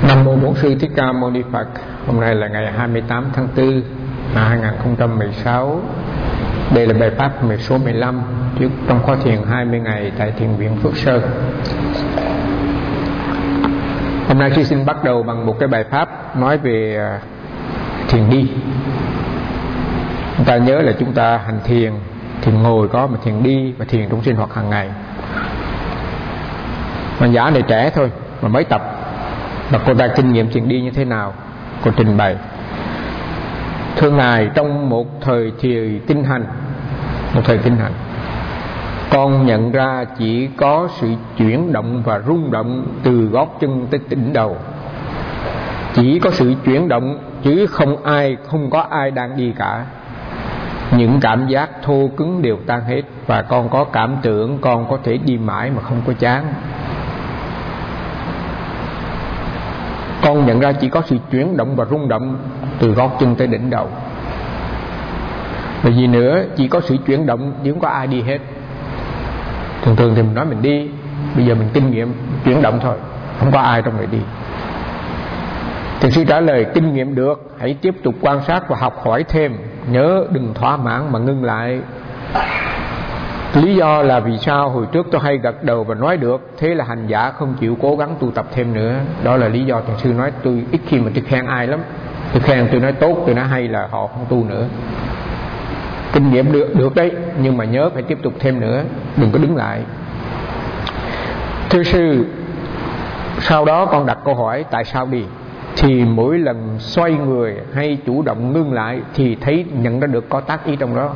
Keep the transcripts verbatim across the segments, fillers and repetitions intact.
Nam mô Bổn Sư Thích Ca Mâu Ni Phật. Hôm nay là ngày hai mươi tám tháng tư năm hai nghìn không trăm mười sáu. Đây là bài pháp số mười lăm trước trong khóa thiền hai mươi ngày tại thiền viện Phước Sơn. Hôm nay sư xin bắt đầu bằng một cái bài pháp nói về thiền đi. Chúng ta nhớ là chúng ta hành thiền, thiền ngồi có, mà thiền đi và thiền trong sinh hoạt hàng ngày. Hành giả này trẻ thôi mà mới tập, và cô ta kinh nghiệm thiền đi như thế nào, cô trình bày. Thưa Ngài, trong một thời thì kinh hành, một thời kinh hành, con nhận ra chỉ có sự chuyển động và rung động từ gót chân tới đỉnh đầu. Chỉ có sự chuyển động chứ không ai, không có ai đang đi cả. Những cảm giác thô cứng đều tan hết, và con có cảm tưởng con có thể đi mãi mà không có chán. Con nhận ra chỉ có sự chuyển động và rung động từ gót chân tới đỉnh đầu. Và gì nữa, chỉ có sự chuyển động chứ không có ai đi hết. Thường thường thì mình nói mình đi, bây giờ mình kinh nghiệm chuyển động thôi, không có ai trong này đi. Thiền sư trả lời: kinh nghiệm được, hãy tiếp tục quan sát và học hỏi thêm. Nhớ đừng thỏa mãn mà ngưng lại. Lý do là vì sao hồi trước tôi hay gật đầu và nói được, thế là hành giả không chịu cố gắng tu tập thêm nữa. Đó là lý do thiền sư nói tôi ít khi mà tôi khen ai lắm. Tôi khen, tôi nói tốt, tôi nói hay là họ không tu nữa. Kinh nghiệm được, được đấy, nhưng mà nhớ phải tiếp tục thêm nữa, đừng có đứng lại. Thưa sư, sau đó con đặt câu hỏi tại sao đi, thì mỗi lần xoay người hay chủ động ngưng lại thì thấy nhận ra được có tác ý trong đó.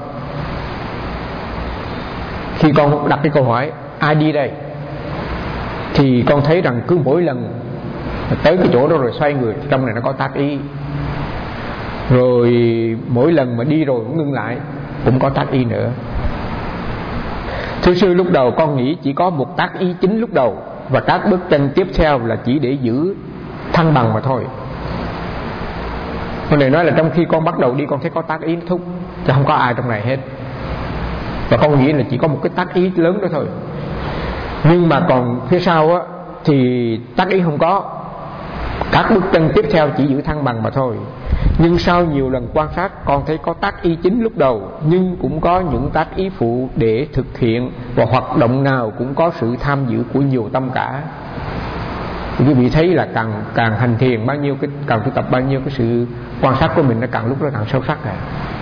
Khi con đặt cái câu hỏi ai đi đây, thì con thấy rằng cứ mỗi lần tới cái chỗ đó rồi xoay người, trong này nó có tác ý. Rồi mỗi lần mà đi rồi cũng ngưng lại cũng có tác ý nữa. Thưa sư, lúc đầu con nghĩ chỉ có một tác ý chính lúc đầu, và các bước chân tiếp theo là chỉ để giữ thăng bằng mà thôi. Con này nói là trong khi con bắt đầu đi, con thấy có tác ý nó thúc, chứ không có ai trong này hết. Và con nghĩ là chỉ có một cái tác ý lớn đó thôi. Nhưng mà còn phía sau á thì tác ý không có, các bước chân tiếp theo chỉ giữ thăng bằng mà thôi. Nhưng sau nhiều lần quan sát, con thấy có tác ý chính lúc đầu, nhưng cũng có những tác ý phụ để thực hiện, và hoạt động nào cũng có sự tham dự của nhiều tâm cả. Thì quý vị thấy là càng càng hành thiền bao nhiêu, cái càng tu tập bao nhiêu, cái sự quan sát của mình nó càng lúc nó càng sâu sắc à.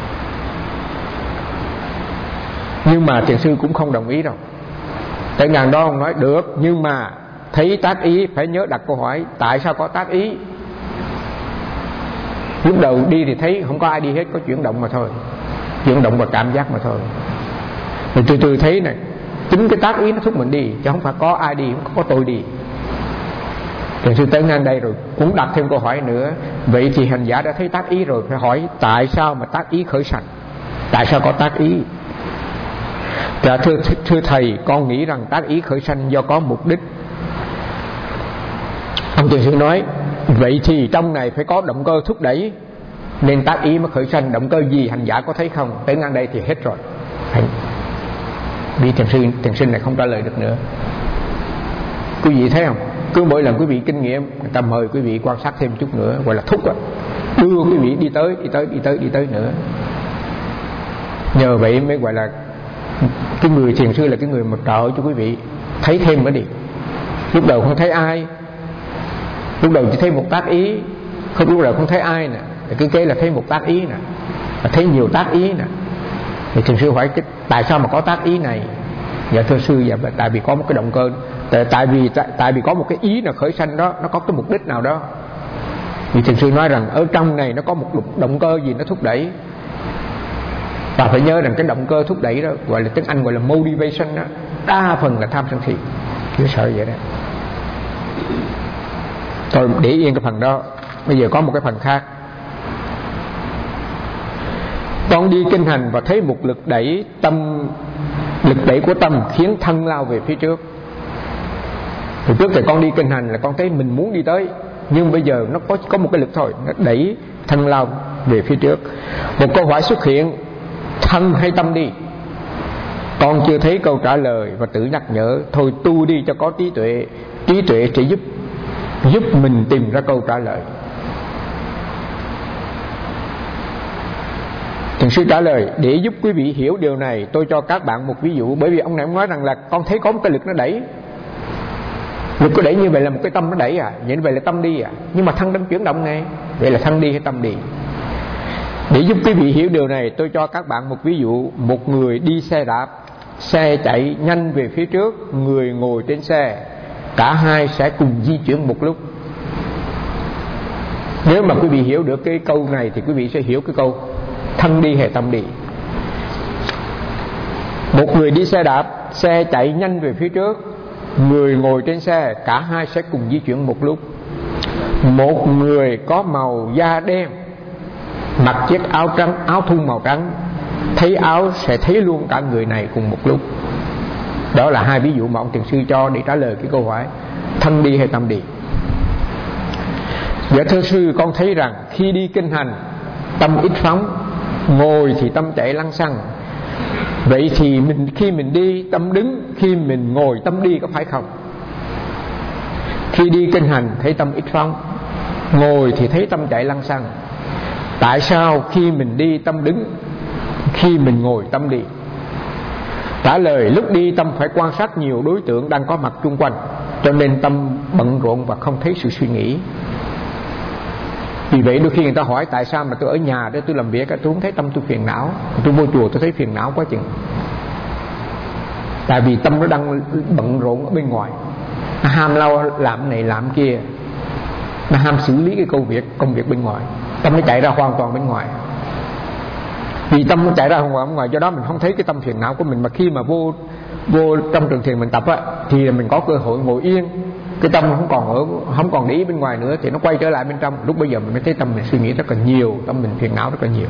Nhưng mà thiền sư cũng không đồng ý đâu. Tới ngàn đó ông nói được, nhưng mà thấy tác ý phải nhớ đặt câu hỏi tại sao có tác ý. Lúc đầu đi thì thấy không có ai đi hết, có chuyển động mà thôi, chuyển động và cảm giác mà thôi. Rồi từ từ thấy này, chính cái tác ý nó thúc mình đi, chứ không phải có ai đi, không có tôi đi. Thiền sư tới ngang đây rồi cũng đặt thêm câu hỏi nữa. Vậy thì hành giả đã thấy tác ý rồi, phải hỏi tại sao mà tác ý khởi sanh, tại sao có tác ý. Dạ thưa, thưa thầy, con nghĩ rằng tác ý khởi sanh do có mục đích. Ông thiền sư nói vậy thì trong này phải có động cơ thúc đẩy, nên tác ý mới khởi sanh. Động cơ gì hành giả có thấy không? Tới ngang đây thì hết rồi. Vì thiền sư thiền sinh này không trả lời được nữa. Quý vị thấy không, cứ mỗi lần quý vị kinh nghiệm, người ta mời quý vị quan sát thêm chút nữa, gọi là thúc á, đưa quý vị đi tới đi tới đi tới đi tới nữa. Nhờ vậy mới gọi là cái người thiền sư là cái người mà trợ cho quý vị thấy thêm mới đi. Lúc đầu không thấy ai, lúc đầu chỉ thấy một tác ý, không, lúc đầu không thấy ai nè, thì cứ kế là thấy một tác ý nè, và thấy nhiều tác ý nè. Thì thiền sư hỏi cái tại sao mà có tác ý này? Dạ thưa sư, dạ tại vì có một cái động cơ, tại, tại vì tại, tại vì có một cái ý nào khởi sanh đó, nó có cái mục đích nào đó. Thì thiền sư nói rằng ở trong này nó có một động cơ gì nó thúc đẩy. Và phải nhớ rằng cái động cơ thúc đẩy đó gọi là tiếng Anh gọi là motivation đó, đa phần là tham sân si, cứ sợ vậy đó. Thôi để yên cái phần đó. Bây giờ có một cái phần khác. Con đi kinh hành và thấy một lực đẩy tâm, lực đẩy của tâm khiến thân lao về phía trước. Từ trước thì con đi kinh hành là con thấy mình muốn đi tới, nhưng bây giờ nó có có một cái lực thôi, nó đẩy thân lao về phía trước. Một câu hỏi xuất hiện: thân hay tâm đi? Con chưa thấy câu trả lời và tự nhắc nhở thôi tu đi cho có trí tuệ. Trí tuệ sẽ giúp giúp mình tìm ra câu trả lời. Thiền sư trả lời: để giúp quý vị hiểu điều này, tôi cho các bạn một ví dụ. Bởi vì ông này ông nói rằng là con thấy có một cái lực nó đẩy, lực có đẩy như vậy là một cái tâm nó đẩy à, vậy vậy là tâm đi à, nhưng mà thân đang chuyển động này, vậy là thân đi hay tâm đi? Để giúp quý vị hiểu điều này, tôi cho các bạn một ví dụ. Một người đi xe đạp, xe chạy nhanh về phía trước, người ngồi trên xe, cả hai sẽ cùng di chuyển một lúc. Nếu mà quý vị hiểu được cái câu này thì quý vị sẽ hiểu cái câu thân đi hay tâm đi. Một người đi xe đạp, xe chạy nhanh về phía trước, người ngồi trên xe, cả hai sẽ cùng di chuyển một lúc. Một người có màu da đen, mặc chiếc áo trắng, áo thun màu trắng, thấy áo sẽ thấy luôn cả người này cùng một lúc. Đó là hai ví dụ mà ông thiền sư cho để trả lời cái câu hỏi thân đi hay tâm đi. Dạ thưa sư, con thấy rằng khi đi kinh hành tâm ít phóng, ngồi thì tâm chạy lăng xăng. Vậy thì mình khi mình đi tâm đứng, khi mình ngồi tâm đi, có phải không? Khi đi kinh hành thấy tâm ít phóng, ngồi thì thấy tâm chạy lăng xăng. Tại sao khi mình đi tâm đứng, khi mình ngồi tâm đi? Trả lời: lúc đi tâm phải quan sát nhiều đối tượng đang có mặt chung quanh, cho nên tâm bận rộn và không thấy sự suy nghĩ. Vì vậy đôi khi người ta hỏi tại sao mà tôi ở nhà để tôi làm việc, tôi không thấy tâm tôi phiền não, tôi vô chùa tôi thấy phiền não quá chừng. Tại vì tâm nó đang bận rộn ở bên ngoài, nó ham lao làm này làm kia, nó ham xử lý cái công việc công việc bên ngoài, tâm nó chạy ra hoàn toàn bên ngoài. Vì tâm nó chạy ra hoàn toàn bên ngoài, do đó mình không thấy cái tâm phiền não của mình. Mà khi mà vô vô trong trường thiền mình tập á, thì mình có cơ hội ngồi yên, cái tâm không còn ở không còn để ý bên ngoài nữa, thì nó quay trở lại bên trong. Lúc bây giờ mình mới thấy tâm mình suy nghĩ rất là nhiều, tâm mình phiền não rất là nhiều.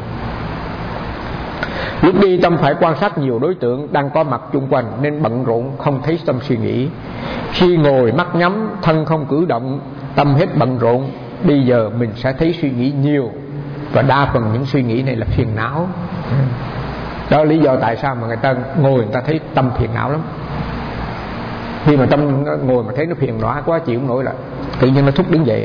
Lúc đi tâm phải quan sát nhiều đối tượng đang có mặt chung quanh, nên bận rộn không thấy tâm suy nghĩ. Khi ngồi mắt nhắm, thân không cử động, tâm hết bận rộn, bây giờ mình sẽ thấy suy nghĩ nhiều, và đa phần những suy nghĩ này là phiền não. Đó là lý do tại sao mà người ta ngồi người ta thấy tâm phiền não lắm. Khi mà tâm ngồi mà thấy nó phiền não quá chịu không nổi là tự nhiên nó thúc đứng dậy.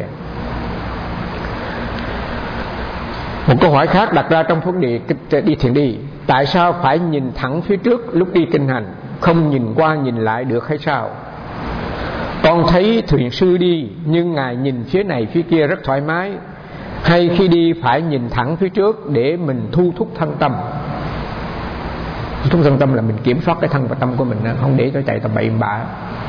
Một câu hỏi khác đặt ra trong vấn đề đi thiền đi: tại sao phải nhìn thẳng phía trước lúc đi kinh hành, không nhìn qua nhìn lại được hay sao? Con thấy thiền sư đi nhưng ngài nhìn phía này phía kia rất thoải mái. Hay khi đi phải nhìn thẳng phía trước để mình thu thúc thân tâm? Thu thúc thân tâm là mình kiểm soát cái thân và tâm của mình, không để cho chạy tầm bậy bạ.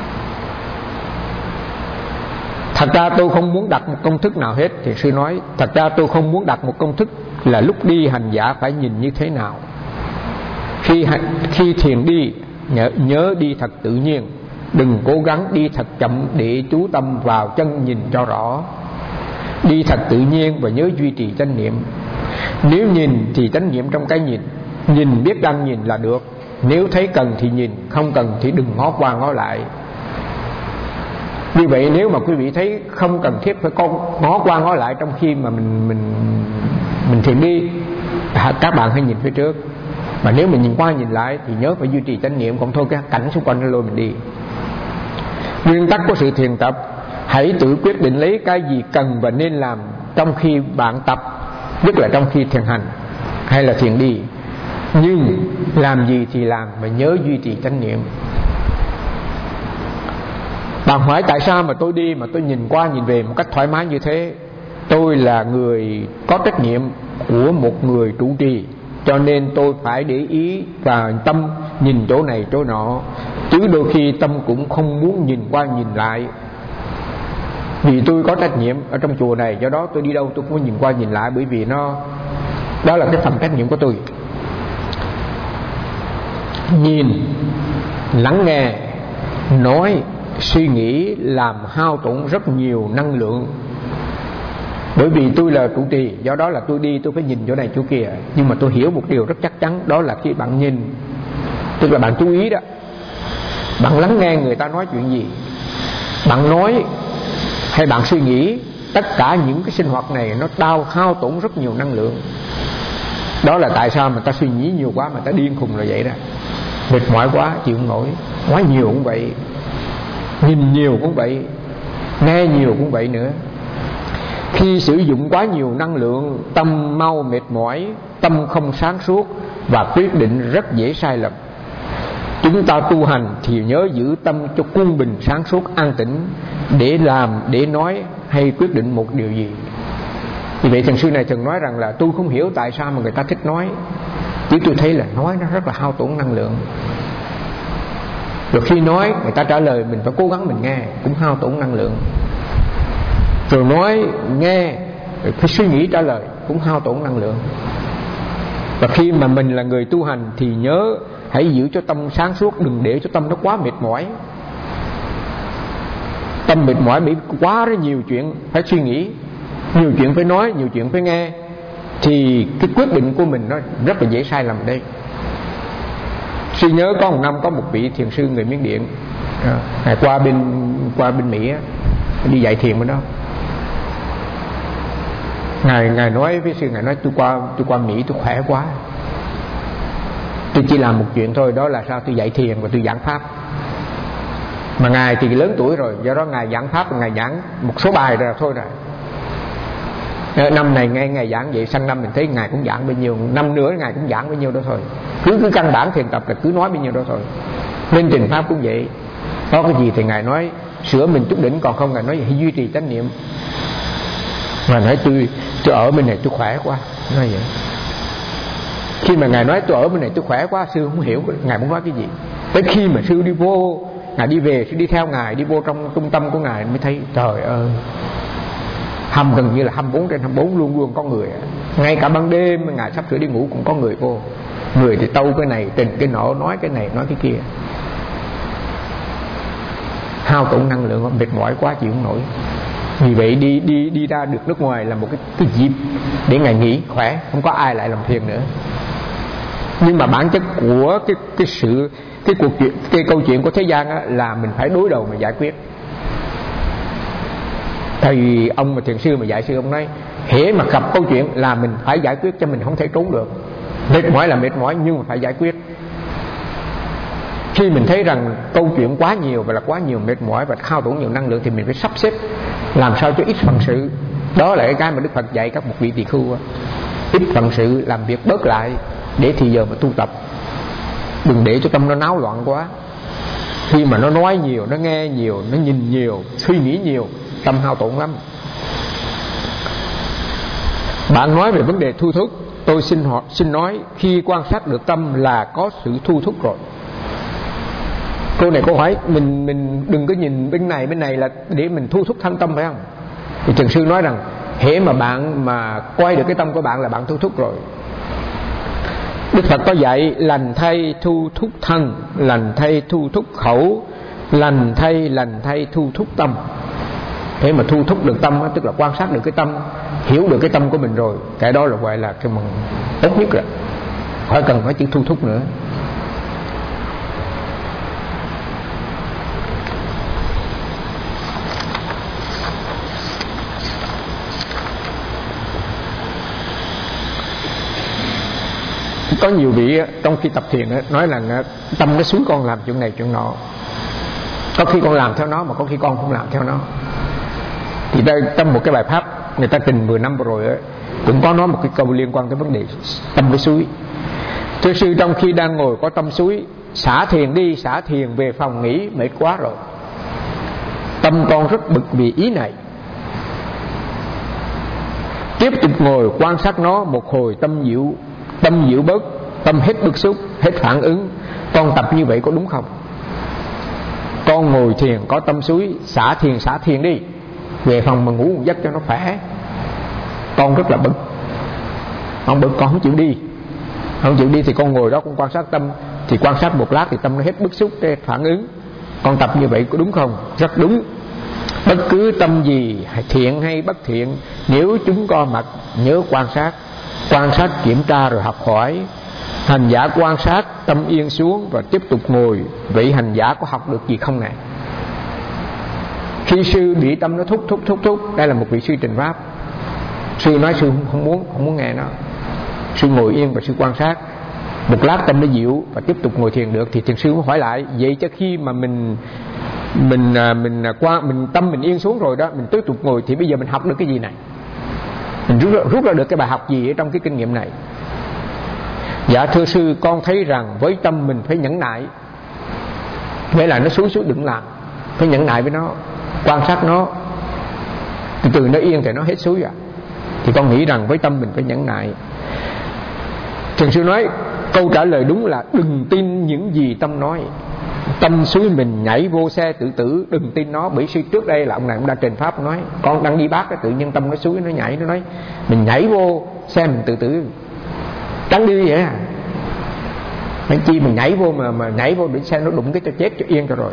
Thật ra tôi không muốn đặt một công thức nào hết. Thiền sư nói thật ra tôi không muốn đặt một công thức là lúc đi hành giả phải nhìn như thế nào. Khi, khi thiền đi nhớ, nhớ đi thật tự nhiên, đừng cố gắng đi thật chậm để chú tâm vào chân nhìn cho rõ. Đi thật tự nhiên và nhớ duy trì chánh niệm. Nếu nhìn thì chánh niệm trong cái nhìn, nhìn biết đang nhìn là được. Nếu thấy cần thì nhìn, không cần thì đừng ngó qua ngó lại. Vì vậy nếu mà quý vị thấy không cần thiết phải con ngó qua ngó lại trong khi mà mình mình mình thiền đi, các bạn hãy nhìn phía trước. Mà nếu mình nhìn qua nhìn lại thì nhớ phải duy trì chánh niệm, còn thôi cái cảnh xung quanh nó lôi mình đi. Nguyên tắc của sự thiền tập: hãy tự quyết định lấy cái gì cần và nên làm trong khi bạn tập, nhất là trong khi thiền hành hay là thiền đi. Nhưng làm gì thì làm mà nhớ duy trì chánh niệm. Bạn hỏi tại sao mà tôi đi mà tôi nhìn qua nhìn về một cách thoải mái như thế? Tôi là người có trách nhiệm của một người trụ trì, cho nên tôi phải để ý và tâm nhìn chỗ này chỗ nọ, chứ đôi khi tâm cũng không muốn nhìn qua nhìn lại. Vì tôi có trách nhiệm ở trong chùa này, do đó tôi đi đâu tôi cũng nhìn qua nhìn lại, bởi vì nó đó là cái phần trách nhiệm của tôi. Nhìn, lắng nghe, nói, suy nghĩ làm hao tổn rất nhiều năng lượng. Bởi vì tôi là trụ trì, do đó là tôi đi tôi phải nhìn chỗ này chỗ kia. Nhưng mà tôi hiểu một điều rất chắc chắn, đó là khi bạn nhìn, tức là bạn chú ý đó, bạn lắng nghe người ta nói chuyện gì, bạn nói hay bạn suy nghĩ, tất cả những cái sinh hoạt này nó đau hao tổn rất nhiều năng lượng. Đó là tại sao mà ta suy nghĩ nhiều quá mà ta điên khùng là vậy đó. Mệt mỏi quá chịu không nổi, nói nhiều cũng vậy, nhìn nhiều cũng vậy. nghe nhiều cũng vậy nữa. Khi sử dụng quá nhiều năng lượng, tâm mau mệt mỏi, tâm không sáng suốt và quyết định rất dễ sai lầm. Chúng ta tu hành thì nhớ giữ tâm cho quân bình, sáng suốt, an tĩnh để làm, để nói hay quyết định một điều gì. Vì vậy thiền sư này từng nói rằng là tôi không hiểu tại sao mà người ta thích nói, chứ tôi thấy là nói nó rất là hao tổn năng lượng. Rồi khi nói người ta trả lời mình phải cố gắng mình nghe, cũng hao tổn năng lượng. Rồi nói nghe rồi phải suy nghĩ trả lời, cũng hao tổn năng lượng. Và khi mà mình là người tu hành thì nhớ hãy giữ cho tâm sáng suốt, đừng để cho tâm nó quá mệt mỏi. Tâm mệt mỏi bị quá rất nhiều chuyện phải suy nghĩ, nhiều chuyện phải nói, nhiều chuyện phải nghe, thì cái quyết định của mình nó rất là dễ sai lầm đây. Sư nhớ có một năm có một vị thiền sư người Miến Điện, à, qua bên qua bên Mỹ á, đi dạy thiền bên đó. Ngài ngài nói với sư, ngài nói tôi qua tôi qua Mỹ tôi khỏe quá, tôi chỉ làm một chuyện thôi, đó là sao tôi dạy thiền và tôi giảng pháp. Mà ngài thì lớn tuổi rồi, do đó ngài giảng pháp, ngài giảng một số bài rồi thôi rồi. Năm này nghe ngài giảng vậy, sang năm mình thấy ngài cũng giảng bao nhiêu, năm nữa ngài cũng giảng bao nhiêu đó thôi. Cứ cứ căn bản thiền tập là cứ nói bao nhiêu đó thôi. Lên trình pháp cũng vậy, có cái gì thì ngài nói sửa mình chút đỉnh, còn không ngài nói hãy duy trì chánh niệm. Ngài nói tôi tôi ở bên này tôi khỏe quá, nói vậy. Khi mà ngài nói tôi ở bên này tôi khỏe quá, sư không hiểu ngài muốn nói cái gì. Tới khi mà sư đi vô, ngài đi về, sư đi theo ngài đi vô trong trung tâm của ngài mới thấy trời ơi, hầm gần như là hai mươi bốn trên hai mươi bốn luôn luôn có người. Ngay cả ban đêm ngài sắp sửa đi ngủ cũng có người vô. Người thì tâu cái này tình cái nọ, nói cái này nói cái kia, hao tổn năng lượng, mệt mỏi quá chịu không nổi. Vì vậy đi đi đi ra được nước ngoài là một cái cái dịp để ngài nghỉ khỏe, không có ai lại làm phiền nữa. Nhưng mà bản chất của cái cái sự cái cuộc chuyện cái câu chuyện của thế gian á, là mình phải đối đầu mà giải quyết. Thì ông mà thiền sư mà dạy sư, ông nói hễ mà gặp câu chuyện là mình phải giải quyết, cho mình không thể trốn được. Mệt mỏi là mệt mỏi nhưng mà phải giải quyết. Khi mình thấy rằng câu chuyện quá nhiều và là quá nhiều mệt mỏi và hao tổn nhiều năng lượng thì mình phải sắp xếp làm sao cho ít phần sự. Đó là cái mà Đức Phật dạy các một vị tỳ khưu, ít phần sự, làm việc bớt lại để thì giờ mà tu tập. Đừng để cho tâm nó náo loạn quá. Khi mà nó nói nhiều, nó nghe nhiều, nó nhìn nhiều, suy nghĩ nhiều, tâm hao tổn lắm. Bạn nói về vấn đề thu thúc, tôi xin hỏi, xin nói khi quan sát được tâm là có sự thu thúc rồi. Câu này câu hỏi mình mình đừng có nhìn bên này bên này là để mình thu thúc thân tâm, phải không? Thì thiền sư nói rằng hễ mà bạn mà coi được cái tâm của bạn là bạn thu thúc rồi. Đức Phật có dạy lành thay thu thúc thân, lành thay thu thúc khẩu, lành thay lành thay thu thúc tâm. Thế mà thu thúc được tâm, tức là quan sát được cái tâm, hiểu được cái tâm của mình rồi, cái đó là gọi là cái mừng tốt nhất rồi, khỏi cần phải chữ thu thúc nữa. Có nhiều vị trong khi tập thiền nói là tâm nó xúi con làm chuyện này chuyện nọ. Có khi con làm theo nó, mà có khi con không làm theo nó. Thì đây, trong một cái bài pháp người ta trình mười năm vừa rồi ấy, cũng có nói một cái câu liên quan tới vấn đề tâm với suối. Thưa sư, trong khi đang ngồi có tâm suối, xả thiền đi, xả thiền về phòng nghỉ, mệt quá rồi. Tâm con rất bực vì ý này. Tiếp tục ngồi quan sát nó một hồi, tâm dịu tâm dịu bớt, tâm hết bức xúc, hết phản ứng. Con tập như vậy có đúng không? Con ngồi thiền có tâm suối, xả thiền xả thiền đi, về phòng mà ngủ một giấc cho nó khỏe. Con rất là bực, con bực con không chịu đi. Không chịu đi thì con ngồi đó con quan sát tâm, thì quan sát một lát thì tâm nó hết bức xúc, hết phản ứng. Con tập như vậy có đúng không? Rất đúng. Bất cứ tâm gì thiện hay bất thiện, nếu chúng có mặt nhớ quan sát. Quan sát kiểm tra rồi học hỏi. Hành giả quan sát, tâm yên xuống và tiếp tục ngồi. Vậy hành giả có học được gì không nè? Khi sư bị tâm nó thúc thúc thúc thúc, đây là một vị sư trình pháp, sư nói sư không muốn không muốn nghe nó. Sư ngồi yên và sư quan sát. Một lát tâm nó dịu và tiếp tục ngồi thiền được, thì thiền sư mới hỏi lại vậy cho khi mà mình mình mình qua mình tâm mình yên xuống rồi đó, mình tiếp tục ngồi thì bây giờ mình học được cái gì này, mình rút, rút ra được cái bài học gì ở trong cái kinh nghiệm này. Dạ thưa sư, con thấy rằng với tâm mình phải nhẫn nại, nghĩa là nó xúi xúi đừng làm, phải nhẫn nại với nó, quan sát nó, từ từ nó yên thì nó hết xúi à. Thì con nghĩ rằng với tâm mình phải nhẫn nại. Thiền sư nói câu trả lời đúng là đừng tin những gì tâm nói. Tâm xúi mình nhảy vô xe tự tử, đừng tin nó. Bởi sư trước đây là ông này cũng đã trình pháp nói, con đang đi bác, tự nhiên tâm nó xúi nó nhảy, nó nói mình nhảy vô xe mình tự tử, trắng đi vậy à. Mấy chi mình nhảy vô mà mà nhảy vô để xe nó đụng cái cho chết cho yên cho rồi.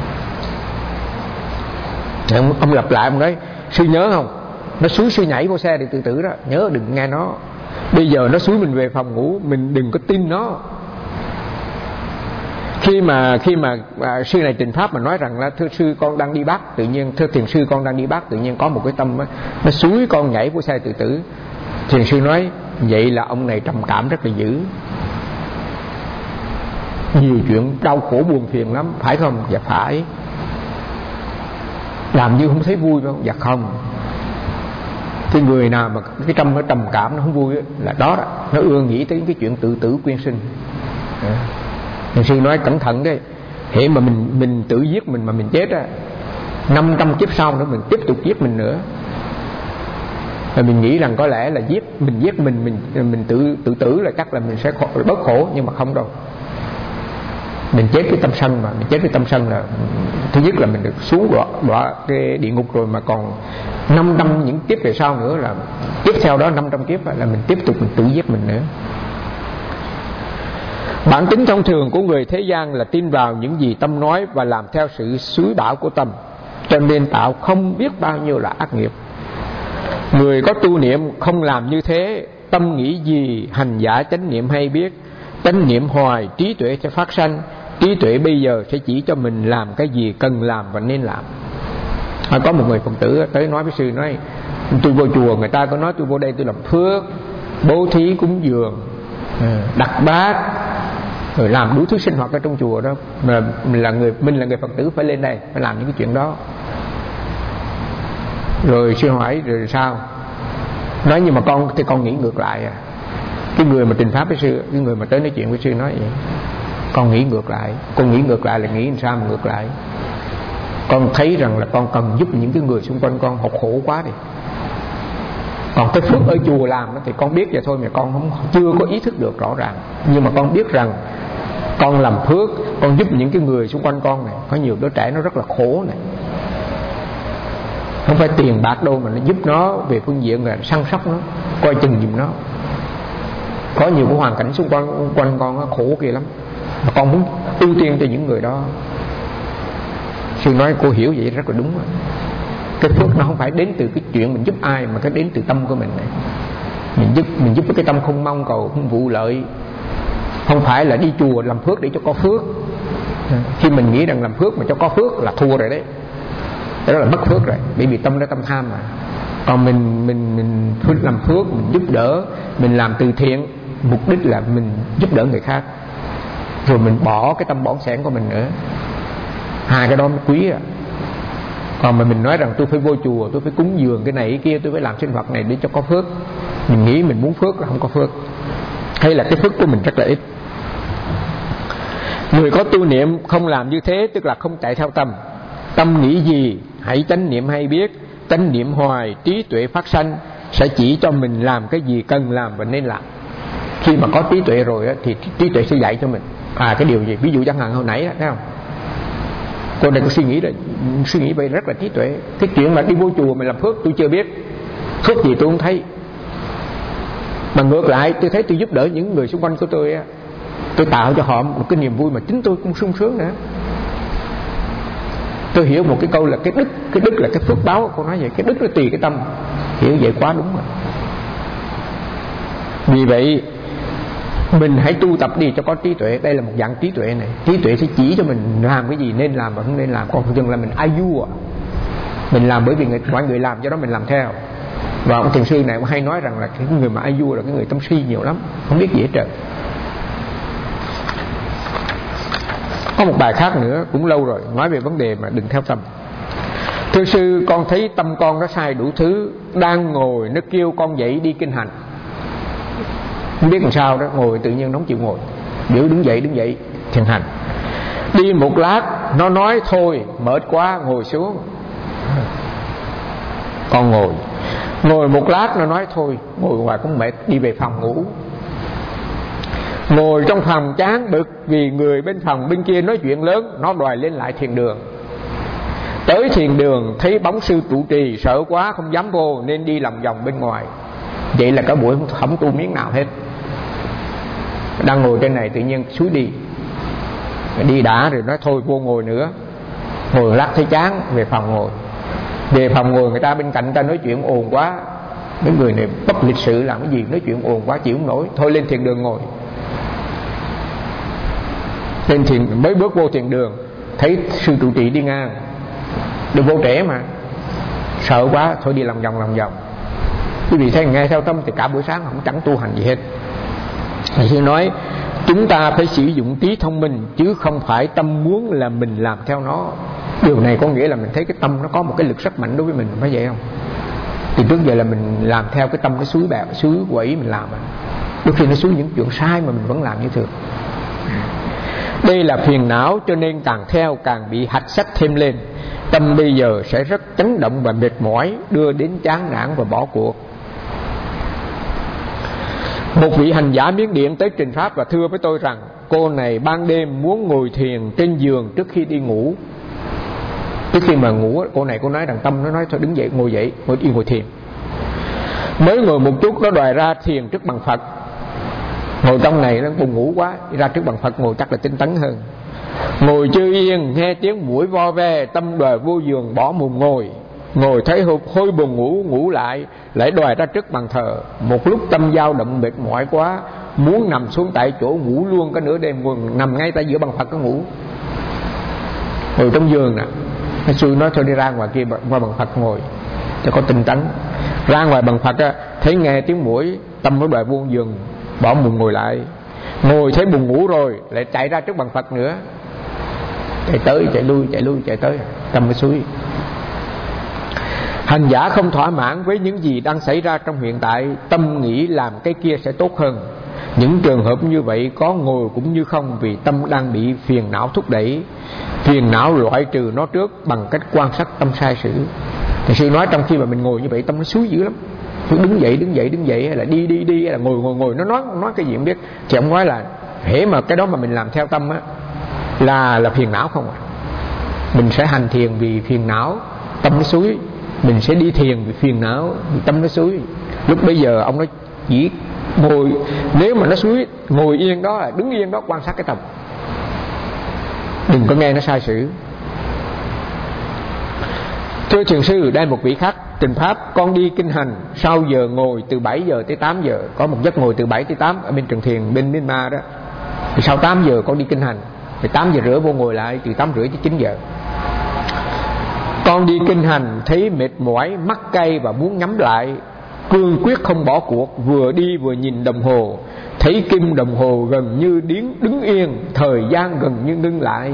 Ông, ông lặp lại ông nói sư nhớ không, nó xúi sư nhảy vô xe để tự tử đó, nhớ đừng nghe nó. Bây giờ nó xúi mình về phòng ngủ, mình đừng có tin nó. Khi mà khi mà à, sư này trình pháp mà nói rằng là thưa sư con đang đi bác, tự nhiên thưa thiền sư con đang đi bác, tự nhiên có một cái tâm đó, nó xúi con nhảy vô xe tự tử. Thiền sư nói vậy là ông này trầm cảm rất là dữ, nhiều chuyện đau khổ buồn phiền lắm, phải không? Dạ phải. Làm như không thấy vui phải không? Dạ không. Cái người nào mà cái tâm nó trầm cảm, nó không vui là đó, đó nó ưa nghĩ tới cái chuyện tự tử quyên sinh. Thiền sư nói cẩn thận đấy, hễ mà mình mình tự giết mình mà mình chết á, năm trăm kiếp sau nữa mình tiếp tục giết mình nữa. Và mình nghĩ rằng có lẽ là giết mình giết mình mình mình tự tự tử là chắc là mình sẽ khổ, bớt khổ, nhưng mà không đâu. Mình chết với tâm sân mà, mình chết với tâm sân là thứ nhất là mình được xuống đọa, đọa cái địa ngục rồi, mà còn năm trăm những kiếp về sau nữa, là tiếp theo đó năm trăm kiếp là mình tiếp tục mình tự giết mình nữa. Bản tính thông thường của người thế gian là tin vào những gì tâm nói và làm theo sự xúi bảo của tâm, cho nên tạo không biết bao nhiêu là ác nghiệp. Người có tu niệm không làm như thế, tâm nghĩ gì hành giả chánh niệm hay biết, chánh niệm hoài trí tuệ sẽ phát sanh, trí tuệ bây giờ sẽ chỉ cho mình làm cái gì cần làm và nên làm. À, có một người Phật tử tới nói với sư, nói tôi vô chùa người ta có nói tôi vô đây tôi làm phước, bố thí cúng dường, đặt bát, rồi làm đủ thứ sinh hoạt ở trong chùa đó, mà mình là người mình là người Phật tử phải lên đây phải làm những cái chuyện đó. Rồi sư hỏi rồi sao? Nói nhưng mà con thì con nghĩ ngược lại à. Cái người mà trình pháp với sư, cái người mà tới nói chuyện với sư nói vậy, con nghĩ ngược lại. Con nghĩ ngược lại là nghĩ làm sao mà ngược lại? Con thấy rằng là con cần giúp những cái người xung quanh con học khổ quá đi. Còn cái phước ở chùa làm đó thì con biết vậy thôi, mà con không chưa có ý thức được rõ ràng. Nhưng mà con biết rằng con làm phước, con giúp những cái người xung quanh con này, có nhiều đứa trẻ nó rất là khổ này, không phải tiền bạc đâu mà nó giúp nó về phương diện là săn sóc nó, coi chừng giùm nó. Có nhiều cái hoàn cảnh xung quanh quanh con nó khổ kia lắm, mà con muốn ưu tiên cho những người đó. Sư nói cô hiểu vậy rất là đúng. Cái phước nó không phải đến từ cái chuyện mình giúp ai, mà cái đến từ tâm của mình này. Mình giúp mình giúp với cái tâm không mong cầu, không vụ lợi. Không phải là đi chùa làm phước để cho có phước. Khi mình nghĩ rằng làm phước mà cho có phước là thua rồi đấy, đó là mất phước rồi, bởi vì tâm đó tâm tham mà. Còn mình mình mình làm phước, mình giúp đỡ, mình làm từ thiện, mục đích là mình giúp đỡ người khác, rồi mình bỏ cái tâm bỏng sẻn của mình nữa. Hai cái đó mới quý à. Còn mà mình nói rằng tôi phải vô chùa, tôi phải cúng dường cái này cái kia, tôi phải làm sinh hoạt này để cho có phước, mình nghĩ mình muốn phước là không có phước, hay là cái phước của mình rất là ít. Người có tu niệm không làm như thế, tức là không chạy theo tâm. Tâm nghĩ gì hãy chánh niệm hay biết, chánh niệm hoài trí tuệ phát sanh, sẽ chỉ cho mình làm cái gì cần làm và nên làm. Khi mà có trí tuệ rồi á, thì trí tuệ sẽ dạy cho mình à cái điều gì. Ví dụ chẳng hạn hồi nãy đó, thấy không, cô này có suy nghĩ là suy nghĩ vậy rất là trí tuệ. Cái chuyện mà đi vô chùa mình làm phước tôi chưa biết, phước gì tôi không thấy, mà ngược lại tôi thấy tôi giúp đỡ những người xung quanh của tôi á, tôi tạo cho họ một cái niềm vui mà chính tôi cũng sung sướng nữa. Tôi hiểu một cái câu là cái đức, cái đức là cái phước báo. Cô nói vậy, cái đức nó tùy cái tâm. Hiểu vậy quá đúng rồi. Vì vậy mình hãy tu tập đi cho có trí tuệ. Đây là một dạng trí tuệ này. Trí tuệ sẽ chỉ cho mình làm cái gì nên làm và không nên làm. Còn chừng là mình ai vua, mình làm bởi vì người, mọi người làm cho đó mình làm theo. Và ông thiền sư này cũng hay nói rằng là cái người mà ai vua là cái người tâm si nhiều lắm, không biết gì hết trời. Có một bài khác nữa cũng lâu rồi, nói về vấn đề mà đừng theo tâm. Thưa sư, con thấy tâm con nó sai đủ thứ. Đang ngồi nó kêu con dậy đi kinh hành, không biết làm sao đó, ngồi tự nhiên nó không chịu ngồi, biểu đứng dậy đứng dậy thiền hành. Đi một lát nó nói thôi mệt quá ngồi xuống, con ngồi. Ngồi một lát nó nói thôi ngồi hoài cũng mệt, đi về phòng ngủ. Ngồi trong phòng chán bực vì người bên phòng bên kia nói chuyện lớn, nó đòi lên lại thiền đường. Tới thiền đường thấy bóng sư trụ trì, sợ quá không dám vô nên đi lòng vòng bên ngoài. Vậy là cả buổi không tu miếng nào hết. Đang ngồi trên này tự nhiên suối đi, đi đã rồi nói thôi vô ngồi nữa. Ngồi lát thấy chán về phòng ngồi. Về phòng ngồi người ta bên cạnh ta nói chuyện ồn quá, mấy người này bất lịch sự làm cái gì, nói chuyện ồn quá chịu không nổi, thôi lên thiền đường ngồi. Lên thiền, mới bước vô thiền đường thấy sư trụ trì đi ngang, đừng vô trễ mà, sợ quá thôi đi lòng vòng lòng vòng. Quý vị thấy nghe theo tâm thì cả buổi sáng không chẳng tu hành gì hết. Thầy sư nói chúng ta phải sử dụng trí thông minh, chứ không phải tâm muốn là mình làm theo nó. Điều này có nghĩa là mình thấy cái tâm nó có một cái lực rất mạnh đối với mình, phải vậy không? Từ trước giờ là mình làm theo cái tâm cái suối bạc, suối quẩy mình làm à. Đôi khi nó suối những chuyện sai mà mình vẫn làm như thường. Đây là phiền não, cho nên càng theo càng bị hạch sách thêm lên. Tâm bây giờ sẽ rất chấn động và mệt mỏi, đưa đến chán nản và bỏ cuộc. Một vị hành giả Miến Điện tới trình pháp và thưa với tôi rằng cô này ban đêm muốn ngồi thiền trên giường trước khi đi ngủ. Trước khi mà ngủ cô này cô nói rằng tâm nó nói thôi đứng dậy ngồi dậy, ngồi đi ngồi thiền. Mới ngồi một chút nó đòi ra thiền trước bằng Phật. Ngồi trong này nó buồn ngủ quá, ra trước bằng Phật ngồi chắc là tinh tấn hơn. Ngồi chưa yên nghe tiếng muỗi vo ve, tâm đòi vô giường bỏ mùng ngồi. Ngồi thấy hôi buồn ngủ, ngủ lại lại đòi ra trước bàn thờ. Một lúc tâm dao động mệt mỏi quá, muốn nằm xuống tại chỗ ngủ luôn cả nửa đêm, nằm ngay tại giữa bàn Phật có ngủ. Ngồi trong giường nè, nó xui nói thôi đi ra ngoài kia qua bàn Phật ngồi cho có tinh tấn. Ra ngoài bàn Phật á, thấy nghe tiếng muỗi, tâm nó đòi vô giường bỏ mùng ngồi lại. Ngồi thấy buồn ngủ rồi lại chạy ra trước bàn Phật nữa, chạy tới chạy lui chạy lui chạy tới, tâm mới suối. Hành giả không thỏa mãn với những gì đang xảy ra trong hiện tại, tâm nghĩ làm cái kia sẽ tốt hơn. Những trường hợp như vậy có ngồi cũng như không, vì tâm đang bị phiền não thúc đẩy. Phiền não loại trừ nó trước bằng cách quan sát tâm sai sử. Thầy sư nói trong khi mà mình ngồi như vậy tâm nó xúi dữ lắm, cứ đứng dậy đứng dậy đứng dậy hay là đi đi đi hay là ngồi ngồi ngồi, nó nói nói cái gì không biết. Chỉ không nói là hễ mà cái đó mà mình làm theo tâm á là là phiền não không à. Mình sẽ hành thiền vì phiền não, tâm nó xúi. Mình sẽ đi thiền vì phiền não, vì tâm nó xúi. Lúc bây giờ ông nói chỉ ngồi, nếu mà nó xúi ngồi yên đó là đứng yên đó quan sát cái tâm, đừng có nghe nó sai sử. Thưa thiền sư, đây một vị khác trình pháp, con đi kinh hành sau giờ ngồi từ bảy giờ tới tám giờ, có một giấc ngồi từ bảy tới tám ở bên Trần Thiền bên Myanmar đó. Thì sau tám giờ con đi kinh hành, thì tám giờ rưỡi vô ngồi lại, từ tám rưỡi tới chín giờ. Con đi kinh hành thấy mệt mỏi, mắt cay và muốn nhắm lại, cương quyết không bỏ cuộc, vừa đi vừa nhìn đồng hồ, thấy kim đồng hồ gần như điếng đứng yên, thời gian gần như ngưng lại.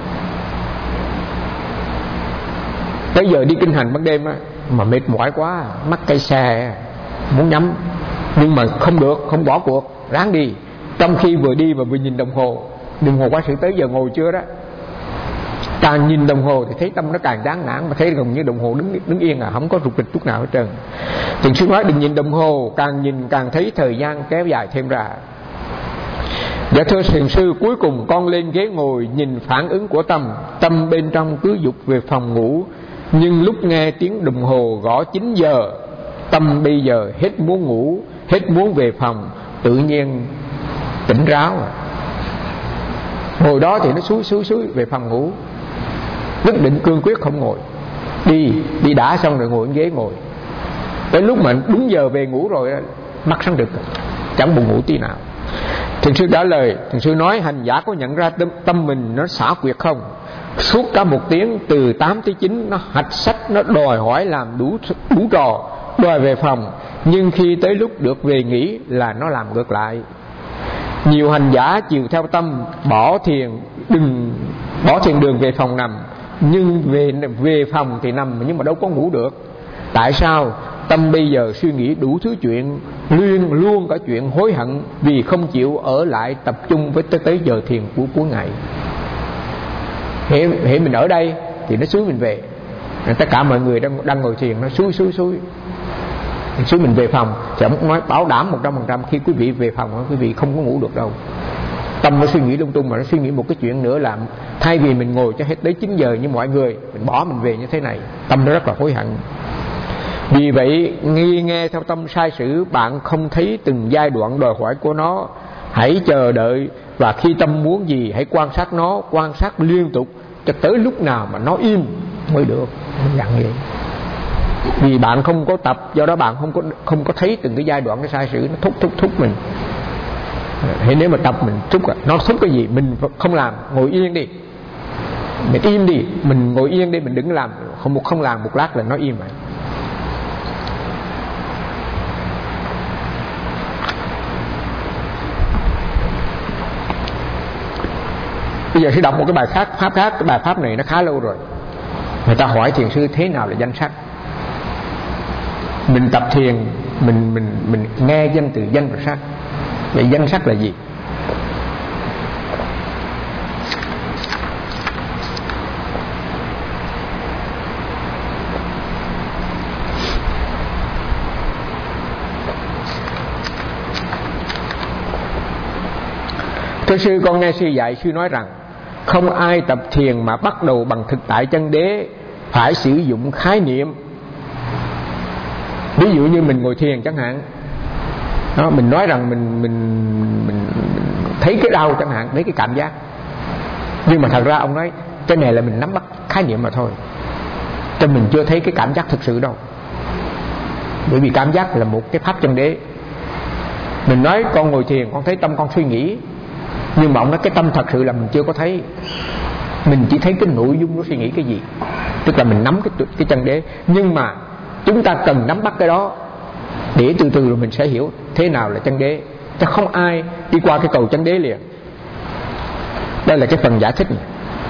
Tới giờ đi kinh hành ban đêm á, mà mệt mỏi quá, mắt cay xè, muốn nhắm, nhưng mà không được, không bỏ cuộc, ráng đi. Trong khi vừa đi và vừa nhìn đồng hồ, đồng hồ quá sự tới giờ ngồi chưa đó. Càng nhìn đồng hồ thì thấy tâm nó càng chán nản, mà thấy gần như đồng hồ đứng đứng yên à, không có rục rịch chút nào hết trơn. Thiền sư nói đừng nhìn đồng hồ, càng nhìn càng thấy thời gian kéo dài thêm ra. Dạ thưa thiền sư, cuối cùng con lên ghế ngồi nhìn phản ứng của tâm. Tâm bên trong cứ dục về phòng ngủ, nhưng lúc nghe tiếng đồng hồ gõ chín giờ, tâm bây giờ hết muốn ngủ, hết muốn về phòng, tự nhiên tỉnh ráo. Ngồi đó thì nó xúi xúi xúi về phòng ngủ, nhất định cương quyết không ngồi. Đi, đi đã xong rồi ngồi trên ghế ngồi. Đến lúc mà đúng giờ về ngủ rồi, mắt sáng rực, chẳng buồn ngủ tí nào. Thiền sư trả lời, thiền sư nói hành giả có nhận ra tâm, tâm mình nó xả quyệt không? Suốt cả một tiếng từ tám tới chín nó hạch sách, nó đòi hỏi làm đủ đủ trò, đòi về phòng, nhưng khi tới lúc được về nghỉ là nó làm ngược lại. Nhiều hành giả chiều theo tâm, bỏ thiền đừng bỏ thiền đường về phòng nằm, nhưng về về phòng thì nằm nhưng mà đâu có ngủ được. Tại sao? Tâm bây giờ suy nghĩ đủ thứ chuyện, luôn luôn cả chuyện hối hận vì không chịu ở lại tập trung với tới, tới giờ thiền của cuối ngày. Hệ, hệ mình ở đây thì nó xúi mình về. Tất cả mọi người đang, đang ngồi thiền nó xúi xúi xúi xúi mình về phòng. Thì ông nói bảo đảm một trăm phần trăm khi quý vị về phòng quý vị không có ngủ được đâu. Tâm nó suy nghĩ lung tung, mà nó suy nghĩ một cái chuyện nữa là thay vì mình ngồi cho hết tới chín giờ như mọi người, mình bỏ mình về như thế này, tâm nó rất là hối hận. Vì vậy nghi nghe theo tâm sai sử, bạn không thấy từng giai đoạn đòi hỏi của nó. Hãy chờ đợi, và khi tâm muốn gì hãy quan sát nó, quan sát liên tục cho tới lúc nào mà nó im mới được. Dặn vậy. Vì bạn không có tập, do đó bạn không có không có thấy từng cái giai đoạn cái sai sử nó thúc thúc thúc mình. Thế nếu mà tập mình thúc nó thúc cái gì mình không làm, ngồi yên đi, mình im đi, mình ngồi yên đi, mình đừng làm, không một không làm một lát là nó im mà. Bây giờ sẽ đọc một cái bài khác, pháp khác. Cái bài pháp này nó khá lâu rồi. Người ta hỏi thiền sư thế nào là danh sắc. Mình tập thiền, mình mình mình nghe danh từ danh và sắc. Vậy danh sắc là gì? Thưa sư, con nghe sư dạy, sư nói rằng không ai tập thiền mà bắt đầu bằng thực tại chân đế, phải sử dụng khái niệm. Ví dụ như mình ngồi thiền chẳng hạn, đó, mình nói rằng mình, mình, mình, mình thấy cái đau chẳng hạn, thấy cái cảm giác, nhưng mà thật ra ông nói cái này là mình nắm bắt khái niệm mà thôi, cho mình chưa thấy cái cảm giác thực sự đâu. Bởi vì cảm giác là một cái pháp chân đế. Mình nói con ngồi thiền con thấy tâm con suy nghĩ, nhưng mà ông nói cái tâm thật sự là mình chưa có thấy. Mình chỉ thấy cái nội dung nó suy nghĩ cái gì, tức là mình nắm cái, cái chân đế. Nhưng mà chúng ta cần nắm bắt cái đó để từ từ rồi mình sẽ hiểu thế nào là chân đế. Chứ không ai đi qua cái cầu chân đế liền. Đây là cái phần giải thích này.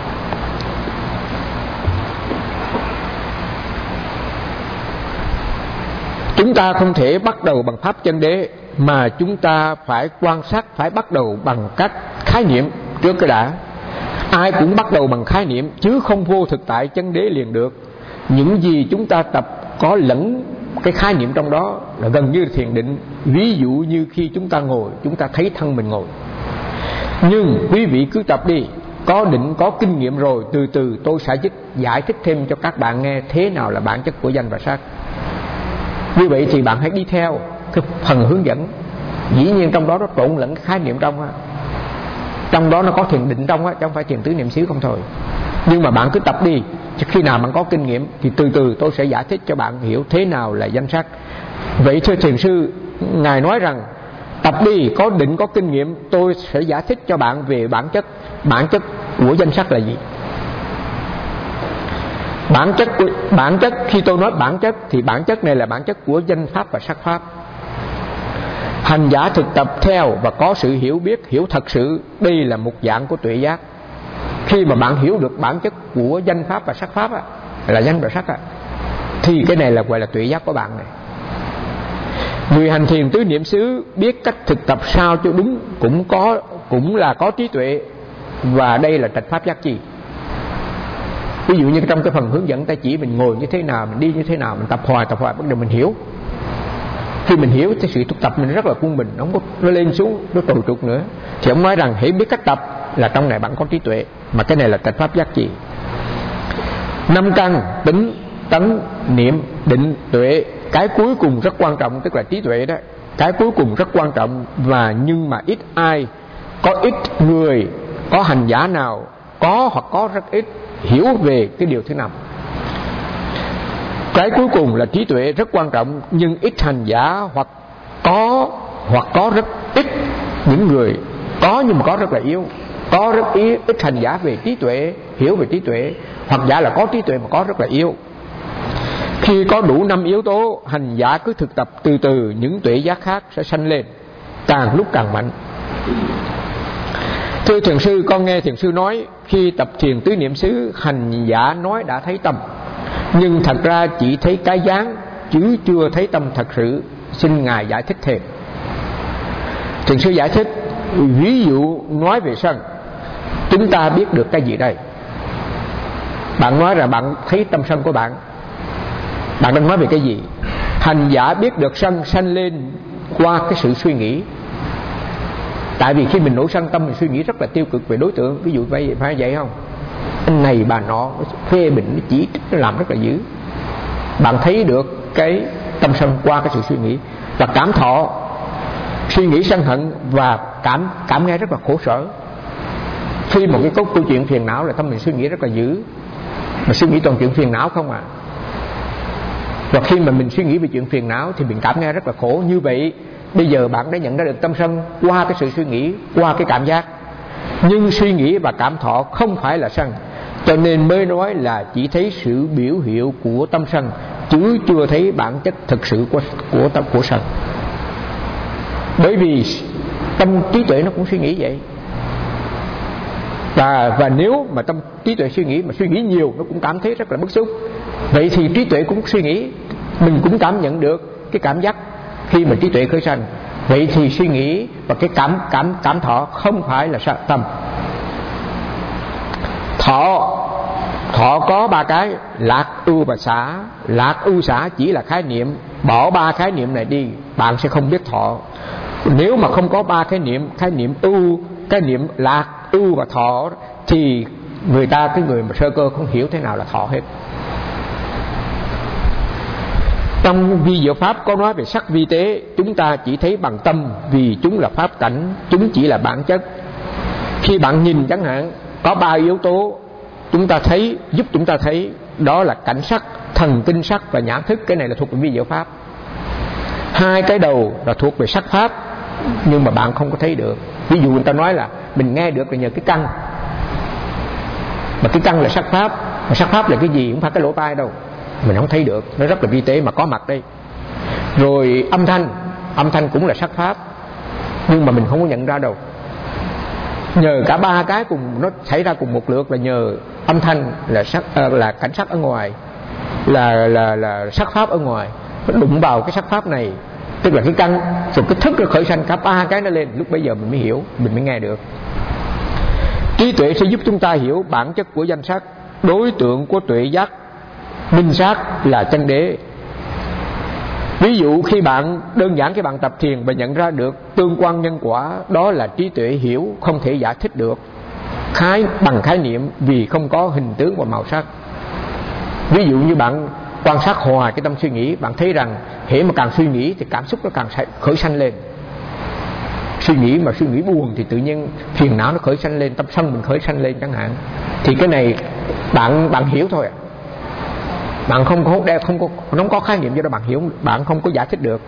Chúng ta không thể bắt đầu bằng pháp chân đế, mà chúng ta phải quan sát, phải bắt đầu bằng các khái niệm trước cái đã. Ai cũng bắt đầu bằng khái niệm, chứ không vô thực tại chân đế liền được. Những gì chúng ta tập có lẫn cái khái niệm trong đó là gần như thiền định. Ví dụ như khi chúng ta ngồi, chúng ta thấy thân mình ngồi. Nhưng quý vị cứ tập đi, có định, có kinh nghiệm rồi, từ từ tôi sẽ giải thích thêm cho các bạn nghe thế nào là bản chất của danh và sắc. Như vậy thì bạn hãy đi theo cái phần hướng dẫn. Dĩ nhiên trong đó nó trộn lẫn cái khái niệm trong á, trong đó nó có thiền định trong á, chứ không phải thiền tứ niệm xứ không thôi. Nhưng mà bạn cứ tập đi, khi nào bạn có kinh nghiệm thì từ từ tôi sẽ giải thích cho bạn hiểu thế nào là danh sắc. Vậy thưa thiền sư, ngài nói rằng tập đi, có định, có kinh nghiệm, tôi sẽ giải thích cho bạn về bản chất. Bản chất của danh sắc là gì? Bản chất của, bản chất khi tôi nói bản chất thì bản chất này là bản chất của danh pháp và sắc pháp. Hành giả thực tập theo và có sự hiểu biết, hiểu thật sự, đây là một dạng của tuệ giác. Khi mà bạn hiểu được bản chất của danh pháp và sắc pháp á, là danh và sắc á, thì cái này là gọi là tuệ giác của bạn này. Người hành thiền tứ niệm xứ biết cách thực tập sao cho đúng cũng có cũng là có trí tuệ, và đây là trạch pháp giác chi. Ví dụ như trong cái phần hướng dẫn ta chỉ mình ngồi như thế nào, mình đi như thế nào, mình tập hoài tập hoài bắt đầu mình hiểu. Khi mình hiểu thì sự thực tập mình rất là quân bình, nó không có nó lên xuống, nó trồi trục nữa. Thì ông nói rằng hãy biết cách tập là trong này bạn có trí tuệ, mà cái này là trạch pháp giác chi. Năm căn tính, tấn, niệm, định, tuệ. Cái cuối cùng rất quan trọng, tức là trí tuệ đó. Cái cuối cùng rất quan trọng, và nhưng mà ít ai, có ít người, có hành giả nào có hoặc có rất ít hiểu về cái điều thứ năm. Cái cuối cùng là trí tuệ rất quan trọng, nhưng ít hành giả hoặc có hoặc có rất ít những người có nhưng mà có rất là yếu. Có rất ít, ít hành giả về trí tuệ, hiểu về trí tuệ, hoặc giả là có trí tuệ mà có rất là yếu. Khi có đủ năm yếu tố, hành giả cứ thực tập từ từ, những tuệ giác khác sẽ sanh lên, càng lúc càng mạnh. Thưa thiền sư, con nghe thiền sư nói khi tập thiền tứ niệm xứ, hành giả nói đã thấy tâm, nhưng thật ra chỉ thấy cái dáng chứ chưa thấy tâm thật sự. Xin ngài giải thích thêm. Thiền sư giải thích: ví dụ nói về sân, chúng ta biết được cái gì đây? Bạn nói là bạn thấy tâm sân của bạn, bạn đang nói về cái gì? Hành giả biết được sân sanh lên qua cái sự suy nghĩ. Tại vì khi mình nổi sân, tâm mình suy nghĩ rất là tiêu cực về đối tượng. Ví dụ vậy, phải vậy không? Anh này bà nọ phê bình, nó chỉ trích, nó làm rất là dữ. Bạn thấy được cái tâm sân qua cái sự suy nghĩ. Và cảm thọ suy nghĩ sân hận và cảm cảm nghe rất là khổ sở. Khi một cái câu, câu chuyện phiền não là tâm mình suy nghĩ rất là dữ, mà suy nghĩ toàn chuyện phiền não không à. Và khi mà mình suy nghĩ về chuyện phiền não thì mình cảm nghe rất là khổ. Như vậy bây giờ bạn đã nhận ra được tâm sân qua cái sự suy nghĩ, qua cái cảm giác. Nhưng suy nghĩ và cảm thọ không phải là sân, cho nên mới nói là chỉ thấy sự biểu hiệu của tâm sân, chứ chưa thấy bản chất thực sự của của tâm của sân. Bởi vì tâm trí tuệ nó cũng suy nghĩ vậy. Và, và nếu mà tâm trí tuệ suy nghĩ, mà suy nghĩ nhiều, nó cũng cảm thấy rất là bức xúc. Vậy thì trí tuệ cũng suy nghĩ, mình cũng cảm nhận được cái cảm giác khi mà trí tuệ khởi sanh. Vậy thì suy nghĩ và cái cảm cảm cảm thọ không phải là tâm. Thọ thọ có ba cái: lạc, ưu và xả. Lạc, ưu, xả chỉ là khái niệm. Bỏ ba khái niệm này đi, bạn sẽ không biết thọ. Nếu mà không có ba khái niệm, khái niệm ưu, khái niệm lạc, ưu và thọ, thì người ta, cái người mà sơ cơ không hiểu thế nào là thọ hết. Trong vi diệu pháp có nói về sắc vi tế, chúng ta chỉ thấy bằng tâm vì chúng là pháp cảnh, chúng chỉ là bản chất. Khi bạn nhìn chẳng hạn, có ba yếu tố chúng ta thấy, giúp chúng ta thấy, đó là cảnh sắc, thần kinh sắc và nhãn thức. Cái này là thuộc về vi diệu pháp. Hai cái đầu là thuộc về sắc pháp, nhưng mà bạn không có thấy được. Ví dụ người ta nói là mình nghe được là nhờ cái căn, mà cái căn là sắc pháp. Mà sắc pháp là cái gì? Không phải cái lỗ tai đâu, mình không thấy được, nó rất là vi tế mà có mặt đây. Rồi âm thanh, âm thanh cũng là sắc pháp, nhưng mà mình không có nhận ra đâu. Nhờ cả ba cái cùng nó xảy ra cùng một lượt, là nhờ âm thanh là sắc, là cảnh sắc ở ngoài, là là là sắc pháp ở ngoài, nó đụng vào cái sắc pháp này, tức là cái căn, rồi cái thức nó khởi sanh, cả ba cái nó lên. Lúc bây giờ mình mới hiểu, mình mới nghe được. Trí tuệ sẽ giúp chúng ta hiểu bản chất của danh sắc, đối tượng của tuệ giác minh sát là chân đế. Ví dụ khi bạn đơn giản khi bạn tập thiền và nhận ra được tương quan nhân quả, đó là trí tuệ hiểu, không thể giải thích được khái bằng khái niệm, vì không có hình tướng và màu sắc. Ví dụ như bạn quan sát hoài cái tâm suy nghĩ, bạn thấy rằng hễ mà càng suy nghĩ thì cảm xúc nó càng khởi sanh lên. Suy nghĩ mà suy nghĩ buồn thì tự nhiên phiền não nó khởi sanh lên, tâm sân mình khởi sanh lên chẳng hạn. Thì cái này bạn bạn hiểu thôi à. Bạn không có không có nó không có khái niệm, cho đó bạn hiểu, bạn không có giải thích được.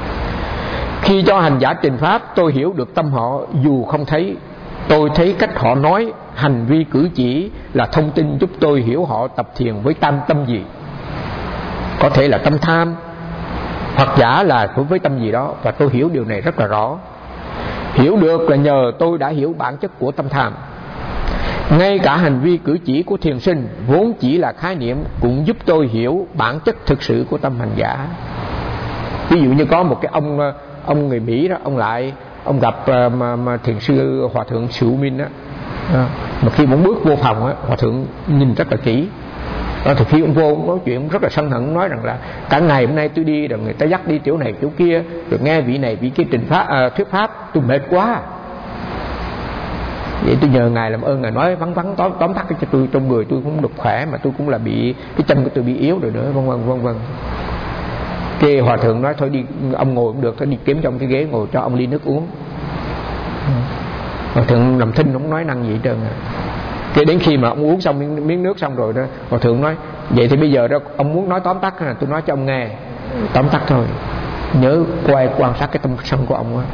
Khi cho hành giả trình pháp, tôi hiểu được tâm họ dù không thấy. Tôi thấy cách họ nói, hành vi cử chỉ là thông tin giúp tôi hiểu họ tập thiền với tam tâm gì. Có thể là tâm tham, hoặc giả là với tâm gì đó, và tôi hiểu điều này rất là rõ. Hiểu được là nhờ tôi đã hiểu bản chất của tâm tham. Ngay cả hành vi cử chỉ của thiền sinh vốn chỉ là khái niệm cũng giúp tôi hiểu bản chất thực sự của tâm hành giả. Ví dụ như có một cái ông ông người Mỹ đó, ông lại ông gặp uh, mà, mà thiền sư hòa thượng Sữu Minh đó. À, mà khi muốn bước vô phòng á, hòa thượng nhìn rất là kỹ. Đó, thì khi ông vô ông nói chuyện ông rất là sân hận, nói rằng là cả ngày hôm nay tôi đi rồi người ta dắt đi chỗ này chỗ kia, rồi nghe vị này vị kia trình pháp à, thuyết pháp, tôi mệt quá. Vậy tôi nhờ ngài làm ơn ngài nói vắn vắn tóm tóm tắt cho tôi, trong người tôi cũng được khỏe, mà tôi cũng là bị cái chân của tôi bị yếu rồi nữa, vân vân vân vân. Cái hòa thượng nói thôi đi, ông ngồi cũng được, thôi đi kiếm trong cái ghế ngồi cho ông ly nước uống. Hòa thượng nằm thinh không nói năng gì hết trơn à. Cái đến khi mà ông uống xong miếng, miếng nước xong rồi đó, hòa thượng nói vậy thì bây giờ đó ông muốn nói tóm tắt là tôi nói cho ông nghe tóm tắt thôi, nhớ quay quan sát cái tâm sân của ông á.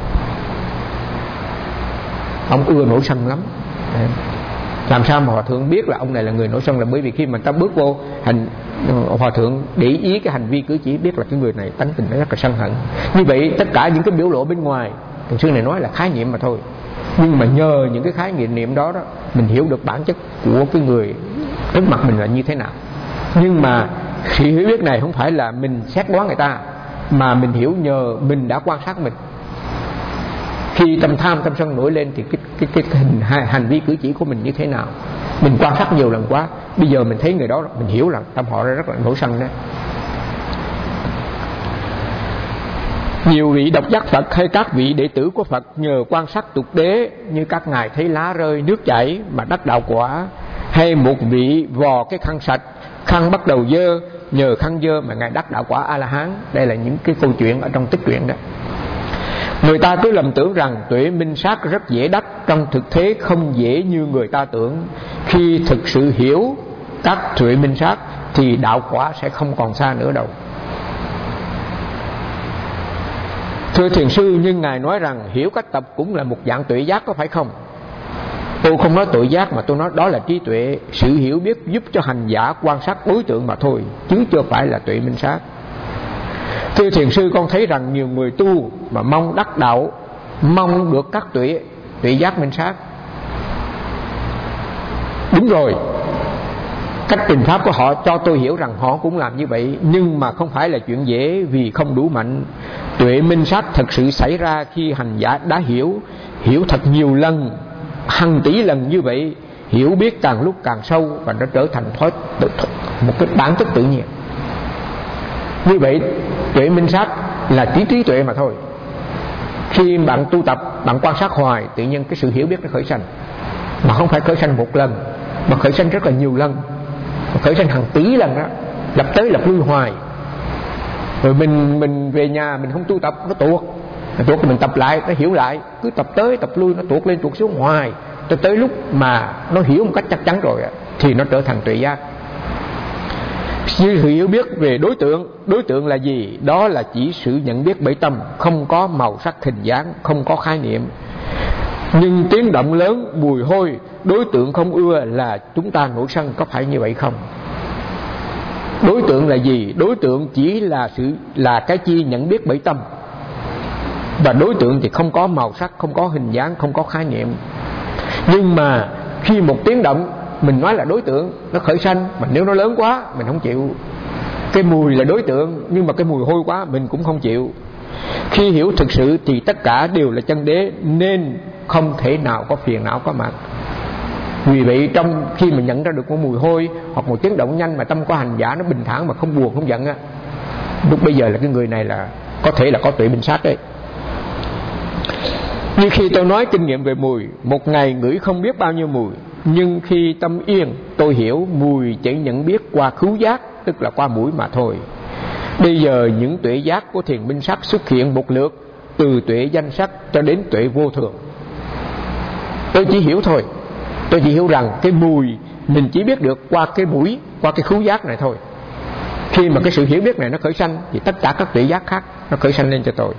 Ông ưa nổi sân lắm. Làm sao mà hòa thượng biết là ông này là người nổi sân? Là bởi vì khi mà ta bước vô hành, hòa thượng để ý cái hành vi cử chỉ, biết là cái người này tánh tình nó rất là sân hận. Như vậy tất cả những cái biểu lộ bên ngoài, thiền sư này nói là khái niệm mà thôi. Nhưng mà nhờ những cái khái niệm niệm đó đó, mình hiểu được bản chất của cái người trước mặt mình là như thế nào. Nhưng mà sự hiểu biết này không phải là mình xét đoán người ta, mà mình hiểu nhờ mình đã quan sát mình. Khi tâm tham tâm sân nổi lên thì cái, cái, cái, cái hình, hành vi cử chỉ của mình như thế nào, mình quan sát nhiều lần quá, bây giờ mình thấy người đó mình hiểu là tâm họ rất là nổi sân đó. Nhiều vị độc giác Phật hay các vị đệ tử của Phật nhờ quan sát tục đế, như các ngài thấy lá rơi nước chảy mà đắc đạo quả, hay một vị vò cái khăn sạch, khăn bắt đầu dơ, nhờ khăn dơ mà ngài đắc đạo quả A La Hán. Đây là những cái câu chuyện ở trong tích truyện đó. Người ta cứ lầm tưởng rằng tuệ minh sát rất dễ đắc, trong thực tế không dễ như người ta tưởng. Khi thực sự hiểu các tuệ minh sát thì đạo quả sẽ không còn xa nữa đâu. Thưa thiền sư, nhưng ngài nói rằng hiểu cách tập cũng là một dạng tuệ giác, có phải không? Tôi không nói tuệ giác, mà tôi nói đó là trí tuệ. Sự hiểu biết giúp cho hành giả quan sát đối tượng mà thôi, chứ chưa phải là tuệ minh sát. Thưa thiền sư, con thấy rằng nhiều người tu mà mong đắc đạo, mong được các tuệ tuệ giác minh sát. Đúng rồi, cách trình pháp của họ cho tôi hiểu rằng họ cũng làm như vậy, nhưng mà không phải là chuyện dễ, vì không đủ mạnh. Tuệ minh sát thật sự xảy ra khi hành giả đã hiểu, hiểu thật nhiều lần, hàng tỷ lần như vậy, hiểu biết càng lúc càng sâu và nó trở thành thói một cái bản chất tự nhiên. Như vậy tuệ minh sát là trí trí tuệ mà thôi. Khi bạn tu tập, bạn quan sát hoài, tự nhiên cái sự hiểu biết nó khởi sanh, mà không phải khởi sanh một lần, mà khởi sanh rất là nhiều lần, khởi sanh hàng tỷ lần đó, lập tới lập lui hoài. Rồi mình mình về nhà mình không tu tập, nó tuột, nó tuột thì mình tập lại, nó hiểu lại, cứ tập tới tập lui, nó tuột lên tuột xuống hoài, cho tới lúc mà nó hiểu một cách chắc chắn rồi thì nó trở thành tuệ giác. Như sự hiểu biết về đối tượng, đối tượng là gì? Đó là chỉ sự nhận biết bởi tâm, không có màu sắc hình dáng, không có khái niệm. Nhưng tiếng động lớn, mùi hôi, đối tượng không ưa là chúng ta nổi sân, có phải như vậy không? Đối tượng là gì? Đối tượng chỉ là sự là cái chi nhận biết bởi tâm. Và đối tượng thì không có màu sắc, không có hình dáng, không có khái niệm. Nhưng mà khi một tiếng động mình nói là đối tượng, nó khởi sanh, mà nếu nó lớn quá mình không chịu. Cái mùi là đối tượng, nhưng mà cái mùi hôi quá mình cũng không chịu. Khi hiểu thực sự thì tất cả đều là chân đế, nên không thể nào có phiền não có mặt. Vì vậy trong khi mà nhận ra được một mùi hôi hoặc một tiếng động nhanh mà tâm của hành giả nó bình thản mà không buồn không giận á, lúc bây giờ là cái người này là có thể là có tuệ minh sát đấy. Như khi tôi nói kinh nghiệm về mùi, một ngày ngửi không biết bao nhiêu mùi, nhưng khi tâm yên tôi hiểu mùi chỉ nhận biết qua khứu giác, tức là qua mũi mà thôi. Bây giờ những tuệ giác của thiền minh sắc xuất hiện một lượt, từ tuệ danh sắc cho đến tuệ vô thường. Tôi chỉ hiểu thôi, tôi chỉ hiểu rằng cái mùi mình chỉ biết được qua cái mũi, qua cái khứu giác này thôi. Khi mà cái sự hiểu biết này nó khởi sanh thì tất cả các tuệ giác khác nó khởi sanh lên cho tôi.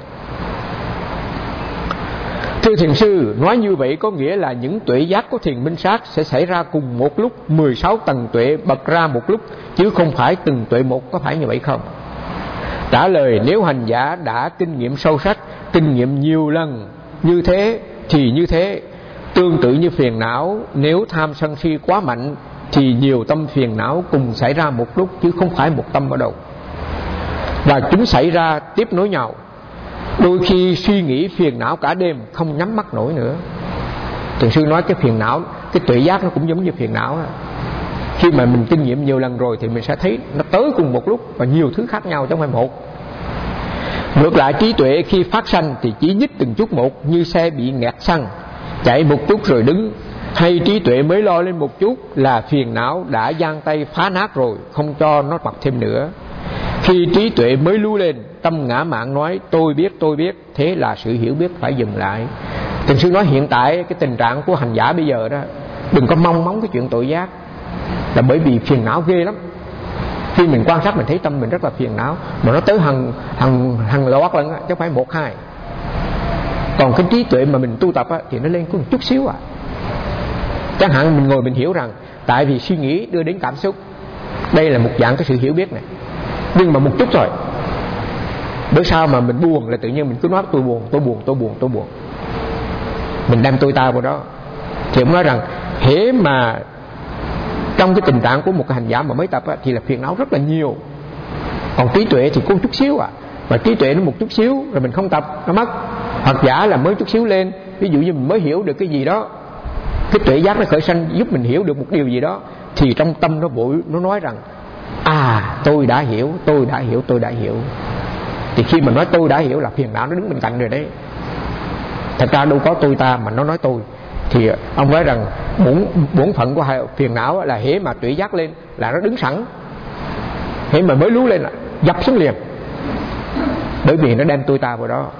Thưa thiền sư, nói như vậy có nghĩa là những tuệ giác của thiền minh sát sẽ xảy ra cùng một lúc, mười sáu tầng tuệ bật ra một lúc, chứ không phải từng tuệ một, có phải như vậy không? Trả lời, nếu hành giả đã kinh nghiệm sâu sắc, kinh nghiệm nhiều lần như thế thì như thế. Tương tự như phiền não, nếu tham sân si quá mạnh thì nhiều tâm phiền não cùng xảy ra một lúc, chứ không phải một tâm ở đâu. Và chúng xảy ra tiếp nối nhau. Đôi khi suy nghĩ phiền não cả đêm, không nhắm mắt nổi nữa. Thiền sư nói cái phiền não, cái tuệ giác nó cũng giống như phiền não đó. Khi mà mình kinh nghiệm nhiều lần rồi thì mình sẽ thấy nó tới cùng một lúc và nhiều thứ khác nhau, chứ không phải một. Ngược lại trí tuệ khi phát sanh thì chỉ nhích từng chút một, như xe bị nghẹt xăng, chạy một chút rồi đứng. Hay trí tuệ mới lo lên một chút là phiền não đã giang tay phá nát rồi, không cho nó bật thêm nữa. Khi trí tuệ mới lưu lên, tâm ngã mạn nói tôi biết tôi biết, thế là sự hiểu biết phải dừng lại. Thiền sư nói hiện tại cái tình trạng của hành giả bây giờ đó, đừng có mong mong cái chuyện tội giác, là bởi vì phiền não ghê lắm. Khi mình quan sát mình thấy tâm mình rất là phiền não, mà nó tới hàng hàng hàng loạt lần á, chứ không phải một hai. Còn cái trí tuệ mà mình tu tập á, thì nó lên có một chút xíu à. Chẳng hạn mình ngồi mình hiểu rằng tại vì suy nghĩ đưa đến cảm xúc, đây là một dạng cái sự hiểu biết này, nhưng mà một chút rồi. Bữa sau mà mình buồn là tự nhiên mình cứ nói tôi buồn, tôi buồn, tôi buồn, tôi buồn. mình đem tôi ta vào đó. Thì ông nói rằng hễ mà trong cái tình trạng của một cái hành giả mà mới tập á, thì là phiền não rất là nhiều. Còn trí tuệ thì có chút xíu à, và trí tuệ nó một chút xíu rồi mình không tập nó mất. Hoặc giả là mới chút xíu lên, ví dụ như mình mới hiểu được cái gì đó, cái tuệ giác nó khởi sanh giúp mình hiểu được một điều gì đó, thì trong tâm nó vội nó nói rằng à tôi đã hiểu, tôi đã hiểu, tôi đã hiểu. Thì khi mà nói tôi đã hiểu là phiền não nó đứng bên cạnh rồi đấy. Thật ra đâu có tôi ta mà nó nói tôi. Thì ông nói rằng bổn bổn phận của phiền não là hễ mà tuệ giác lên là nó đứng sẵn, hễ mà mới lú lên là dập xuống liền, bởi vì nó đem tôi ta vào đó.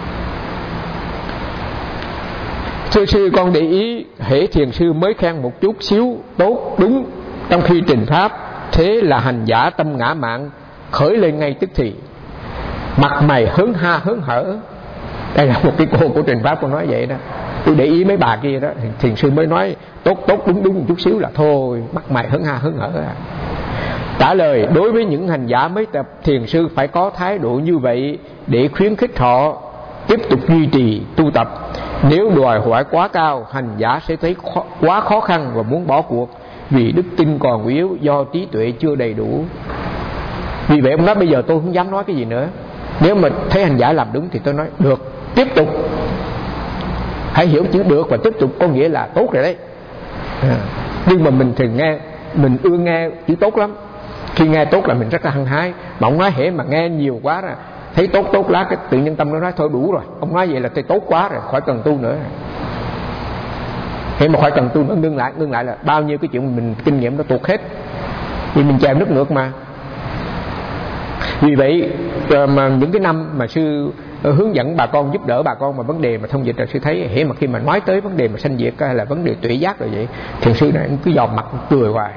Thưa sư, con để ý hễ thiền sư mới khen một chút xíu tốt đúng trong khi trình pháp, thế là hành giả tâm ngã mạn khởi lên ngay tức thì, mặt mày hớn ha hớn hở. Đây là một cái cô của trình pháp con nói vậy đó. Tôi để ý mấy bà kia đó, thiền sư mới nói tốt tốt đúng đúng một chút xíu là thôi mặt mày hớn ha hớn hở à. Trả lời, đối với những hành giả mới tập, thiền sư phải có thái độ như vậy để khuyến khích họ tiếp tục duy trì tu tập. Nếu đòi hỏi quá cao, hành giả sẽ thấy khó, quá khó khăn và muốn bỏ cuộc, vì đức tin còn yếu do trí tuệ chưa đầy đủ. Vì vậy ông nói bây giờ tôi không dám nói cái gì nữa. Nếu mà thấy hành giả làm đúng thì tôi nói được, tiếp tục. Hãy hiểu chữ được và tiếp tục có nghĩa là tốt rồi đấy. À, nhưng mà mình thường nghe, mình ưa nghe chữ tốt lắm. Khi nghe tốt là mình rất là hăng hái. Mà ông nói hễ mà nghe nhiều quá rồi, thấy tốt tốt lá, cái tự nhiên tâm nó nói thôi đủ rồi. Ông nói vậy là tôi tốt quá rồi, khỏi cần tu nữa. Hễ mà khỏi cần tu nữa, ngưng lại, ngưng lại là bao nhiêu cái chuyện mình kinh nghiệm nó tuột hết. Vì mình chèo nước ngược mà. Vì vậy mà những cái năm mà sư hướng dẫn bà con, giúp đỡ bà con mà vấn đề mà thông dịch, là sư thấy hễ mà khi mà nói tới vấn đề mà sanh diệt hay là vấn đề tuệ giác rồi vậy, thiền sư này cứ dòm mặt cười hoài,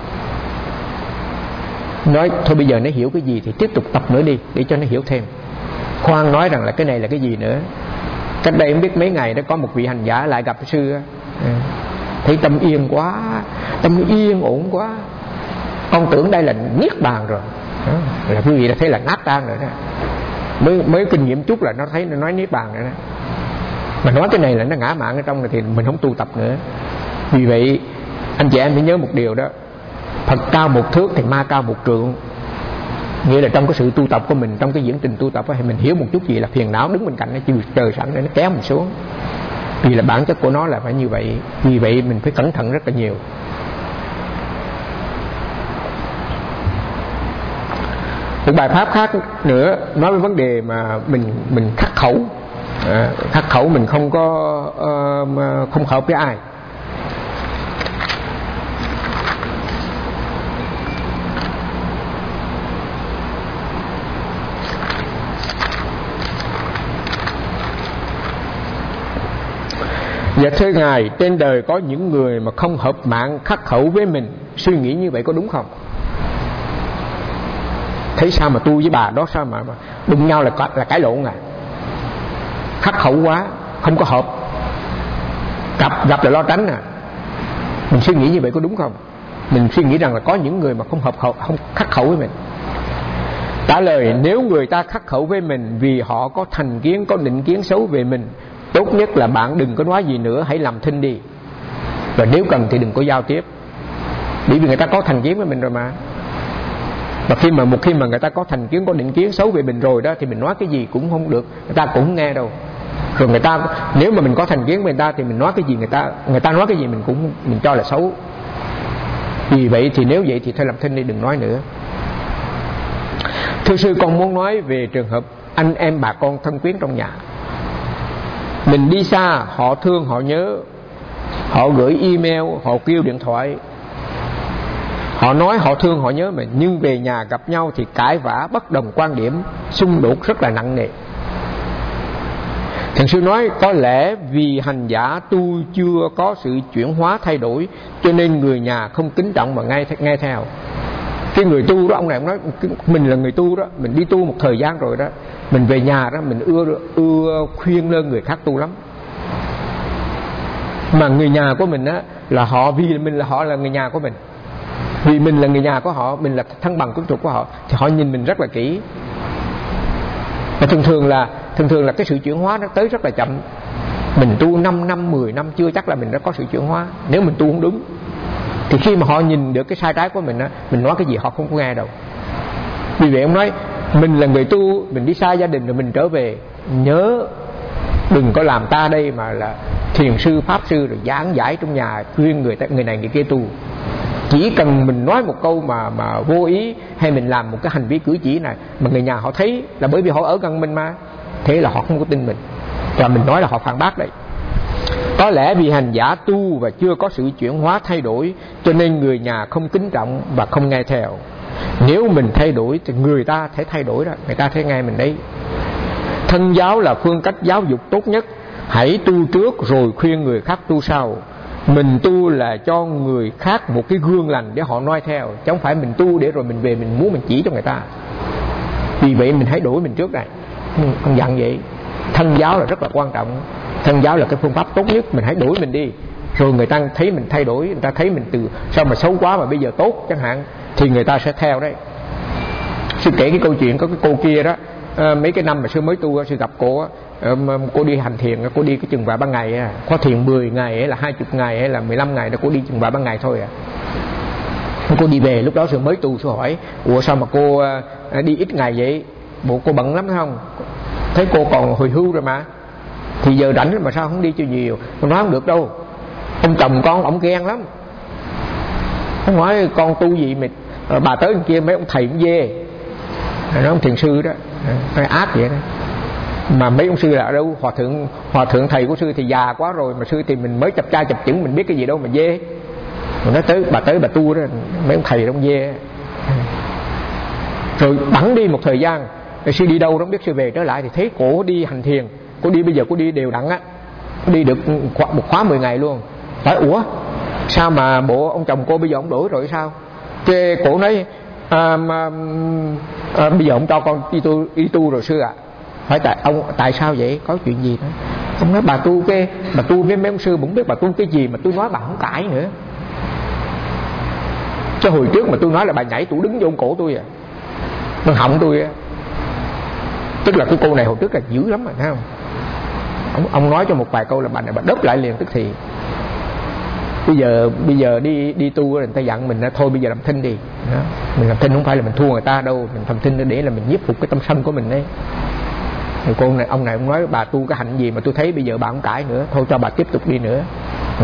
nói thôi bây giờ nó hiểu cái gì thì tiếp tục tập nữa đi để cho nó hiểu thêm, khoan nói rằng là cái này là cái gì nữa. Cách đây không biết mấy ngày đó có một vị hành giả lại gặp sư, thấy tâm yên quá, tâm yên ổn quá, con tưởng đây là niết bàn rồi. Đó, là quý vị đã thấy là nát tan rồi đó. Mới mới kinh nghiệm chút là nó thấy nó nói niết bàn rồi đó. Mà nói cái này là nó ngã mạn ở trong này thì mình không tu tập nữa. Vì vậy anh chị em phải nhớ một điều đó, Phật cao một thước thì ma cao một trượng. Nghĩa là trong cái sự tu tập của mình, trong cái diễn trình tu tập thì mình hiểu một chút gì là phiền não đứng bên cạnh nó chờ sẵn để nó kéo mình xuống. Vì là bản chất của nó là phải như vậy. Vì vậy mình phải cẩn thận rất là nhiều. Một bài pháp khác nữa nói về vấn đề mà mình mình khắc khẩu, à, khắc khẩu mình không có uh, không hợp với ai. Dạ thưa Ngài, trên đời có những người mà không hợp mạng khắc khẩu với mình, suy nghĩ như vậy có đúng không? Thấy sao mà tu với bà đó sao mà, mà đụng nhau là là cãi lộn à? Khắc khẩu quá, không có hợp, gặp gặp là lo tránh à? Mình suy nghĩ như vậy có đúng không? Mình suy nghĩ rằng là có những người mà không hợp khẩu, không khắc khẩu với mình. Trả lời, nếu người ta khắc khẩu với mình vì họ có thành kiến, có định kiến xấu về mình, tốt nhất là bạn đừng có nói gì nữa, hãy làm thinh đi. Và nếu cần thì đừng có giao tiếp, bởi vì người ta có thành kiến với mình rồi mà. Và khi mà một khi mà người ta có thành kiến, có định kiến xấu về mình rồi đó, thì mình nói cái gì cũng không được, người ta cũng không nghe đâu. Rồi người ta, nếu mà mình có thành kiến với người ta thì mình nói cái gì người ta, người ta nói cái gì mình cũng mình cho là xấu. Vì vậy thì nếu vậy thì thôi làm thinh đi, đừng nói nữa. Thưa sư, con muốn nói về trường hợp anh em bà con thân quyến trong nhà. Mình đi xa, họ thương, họ nhớ, họ gửi email, họ kêu điện thoại, họ nói họ thương, họ nhớ mình, nhưng về nhà gặp nhau thì cãi vã, bất đồng quan điểm, xung đột rất là nặng nề. Thiền sư nói có lẽ vì hành giả tu chưa có sự chuyển hóa thay đổi, cho nên người nhà không kính trọng mà nghe, nghe theo. Cái người tu đó, ông này ông nói mình là người tu đó, mình đi tu một thời gian rồi đó, mình về nhà đó mình ưa ưa khuyên lơn người khác tu lắm. Mà người nhà của mình á là họ, vì mình là họ là người nhà của mình, vì mình là người nhà của họ, mình là thân bằng quyến thuộc của họ, thì họ nhìn mình rất là kỹ. Và thường thường là thường thường là cái sự chuyển hóa nó tới rất là chậm. Mình tu năm năm, mười năm chưa chắc là mình đã có sự chuyển hóa. Nếu mình tu không đúng thì khi mà họ nhìn được cái sai trái của mình á, mình nói cái gì họ không có nghe đâu. Vì vậy ông nói mình là người tu, mình đi xa gia đình rồi mình trở về, nhớ đừng có làm ta đây mà là thiền sư, pháp sư rồi giảng giải trong nhà khuyên người ta, người này người kia tu. Chỉ cần mình nói một câu mà mà vô ý, hay mình làm một cái hành vi cử chỉ này mà người nhà họ thấy là bởi vì họ ở gần mình mà, thế là họ không có tin mình, và mình nói là họ phản bác đấy. Có lẽ vì hành giả tu và chưa có sự chuyển hóa thay đổi, cho nên người nhà không kính trọng và không nghe theo. Nếu mình thay đổi thì người ta thấy thay đổi đó, người ta thấy nghe mình đấy. Thân giáo là phương cách giáo dục tốt nhất. Hãy tu trước rồi khuyên người khác tu sau. Mình tu là cho người khác một cái gương lành để họ noi theo, chứ không phải mình tu để rồi mình về mình muốn mình chỉ cho người ta. Vì vậy mình hãy đổi mình trước này. Ông dặn vậy. Thân giáo là rất là quan trọng. Thân giáo là cái phương pháp tốt nhất. Mình hãy đổi mình đi, rồi người ta thấy mình thay đổi, người ta thấy mình từ sao mà xấu quá mà bây giờ tốt chẳng hạn, thì người ta sẽ theo đấy. Sư kể cái câu chuyện có cái cô kia đó, à, mấy cái năm mà sư mới tu, sư gặp cô á, à, cô đi hành thiền, cô đi cái chừng vài ba ngày á, có thiền mười ngày hay là hai mươi ngày hay là mười lăm ngày đó, cô đi chừng vài ba ngày thôi à. Cô đi về, lúc đó sư mới tu, sư hỏi ủa sao mà cô à, đi ít ngày vậy, bộ cô bận lắm không, thấy cô còn hồi hưu rồi mà, thì giờ rảnh mà sao không đi cho nhiều. Tôi nói không được đâu, ông chồng con ổng ghen lắm, không nói con tu gì mà bà tới bên kia mấy ông thầy cũng dê, nói ông thiền sư đó, phải ác vậy đó. Mà mấy ông sư là ở đâu, hòa thượng hòa thượng thầy của sư thì già quá rồi, mà sư thì mình mới chập trai chập chững, mình biết cái gì đâu mà dê. Mình nói tới bà tới bà tu đó, mấy ông thầy đông dê. Rồi bẵng đi một thời gian, rồi sư đi đâu đó không biết, sư về trở lại thì thấy cổ đi hành thiền, cô đi bây giờ cô đi đều đặn á, cô đi được một khóa mười ngày luôn. Hỏi ủa sao mà bộ ông chồng cô bây giờ ông đổi rồi sao? Cái cổ nói à, mà, à, bây giờ ông cho con đi tu đi tu rồi sư ạ. À. Hỏi tại ông tại sao vậy, có chuyện gì đó? Ông nói bà tu cái bà tu với mấy ông sư cũng biết bà tu cái gì mà tôi nói bà không cãi nữa. Chứ hồi trước mà tôi nói là bà nhảy tủ đứng vô cổ tôi à, nó họng tôi á. Tức là cái cô này hồi trước là dữ lắm rồi, thấy không? Ông, ông nói cho một vài câu là bà này bà đớp lại liền tức thì. Bây giờ bây giờ đi đi tu người ta dặn mình thôi bây giờ làm thinh đi đó. Mình làm thinh không phải là mình thua người ta đâu, mình làm thinh để là mình nhiếp phục cái tâm sân của mình đấy. Thì cô này ông này ông nói bà tu cái hạnh gì mà tôi thấy bây giờ bà không cãi nữa, thôi cho bà tiếp tục đi nữa. Ừ.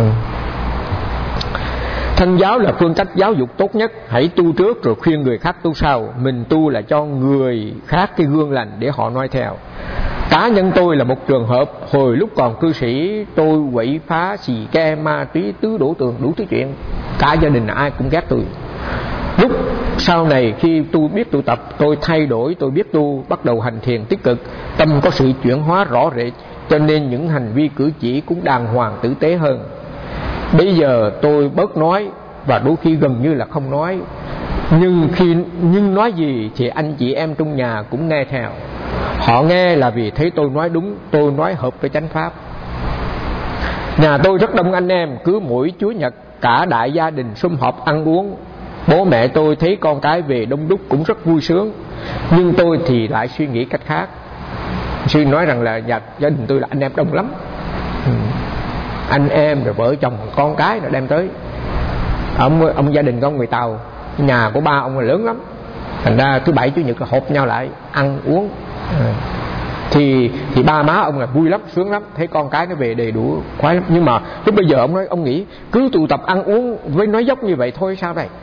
Thân giáo là phương cách giáo dục tốt nhất. Hãy tu trước rồi khuyên người khác tu sau. Mình tu là cho người khác cái gương lành để họ noi theo. Cá nhân tôi là một trường hợp. Hồi lúc còn cư sĩ, tôi quậy phá, xì ke, ma túy, tứ đổ tường, đủ thứ chuyện. Cả gia đình ai cũng ghét tôi. Lúc sau này khi tôi biết tu tập, tôi thay đổi, tôi biết tu, bắt đầu hành thiền tích cực, tâm có sự chuyển hóa rõ rệt, cho nên những hành vi cử chỉ cũng đàng hoàng tử tế hơn. Bây giờ tôi bớt nói và đôi khi gần như là không nói, nhưng khi nhưng nói gì thì anh chị em trong nhà cũng nghe theo. Họ nghe là vì thấy tôi nói đúng, tôi nói hợp với chánh pháp. Nhà tôi rất đông anh em, cứ mỗi Chúa Nhật cả đại gia đình sum họp ăn uống. Bố mẹ tôi thấy con cái về đông đúc cũng rất vui sướng, nhưng tôi thì lại suy nghĩ cách khác. Sư nói rằng là nhà, gia đình tôi là anh em đông lắm, ừ. Anh em rồi vợ chồng con cái rồi đem tới. Ông, ông gia đình của ông người Tàu, nhà của ba ông là lớn lắm, thành ra thứ bảy chủ nhật là họp nhau lại ăn uống. ừ. thì thì ba má ông là vui lắm, sướng lắm, thấy con cái nó về đầy đủ khoái lắm. Nhưng mà lúc bây giờ ông nói, ông nghĩ cứ tụ tập ăn uống với nói dốc như vậy thôi sao đây.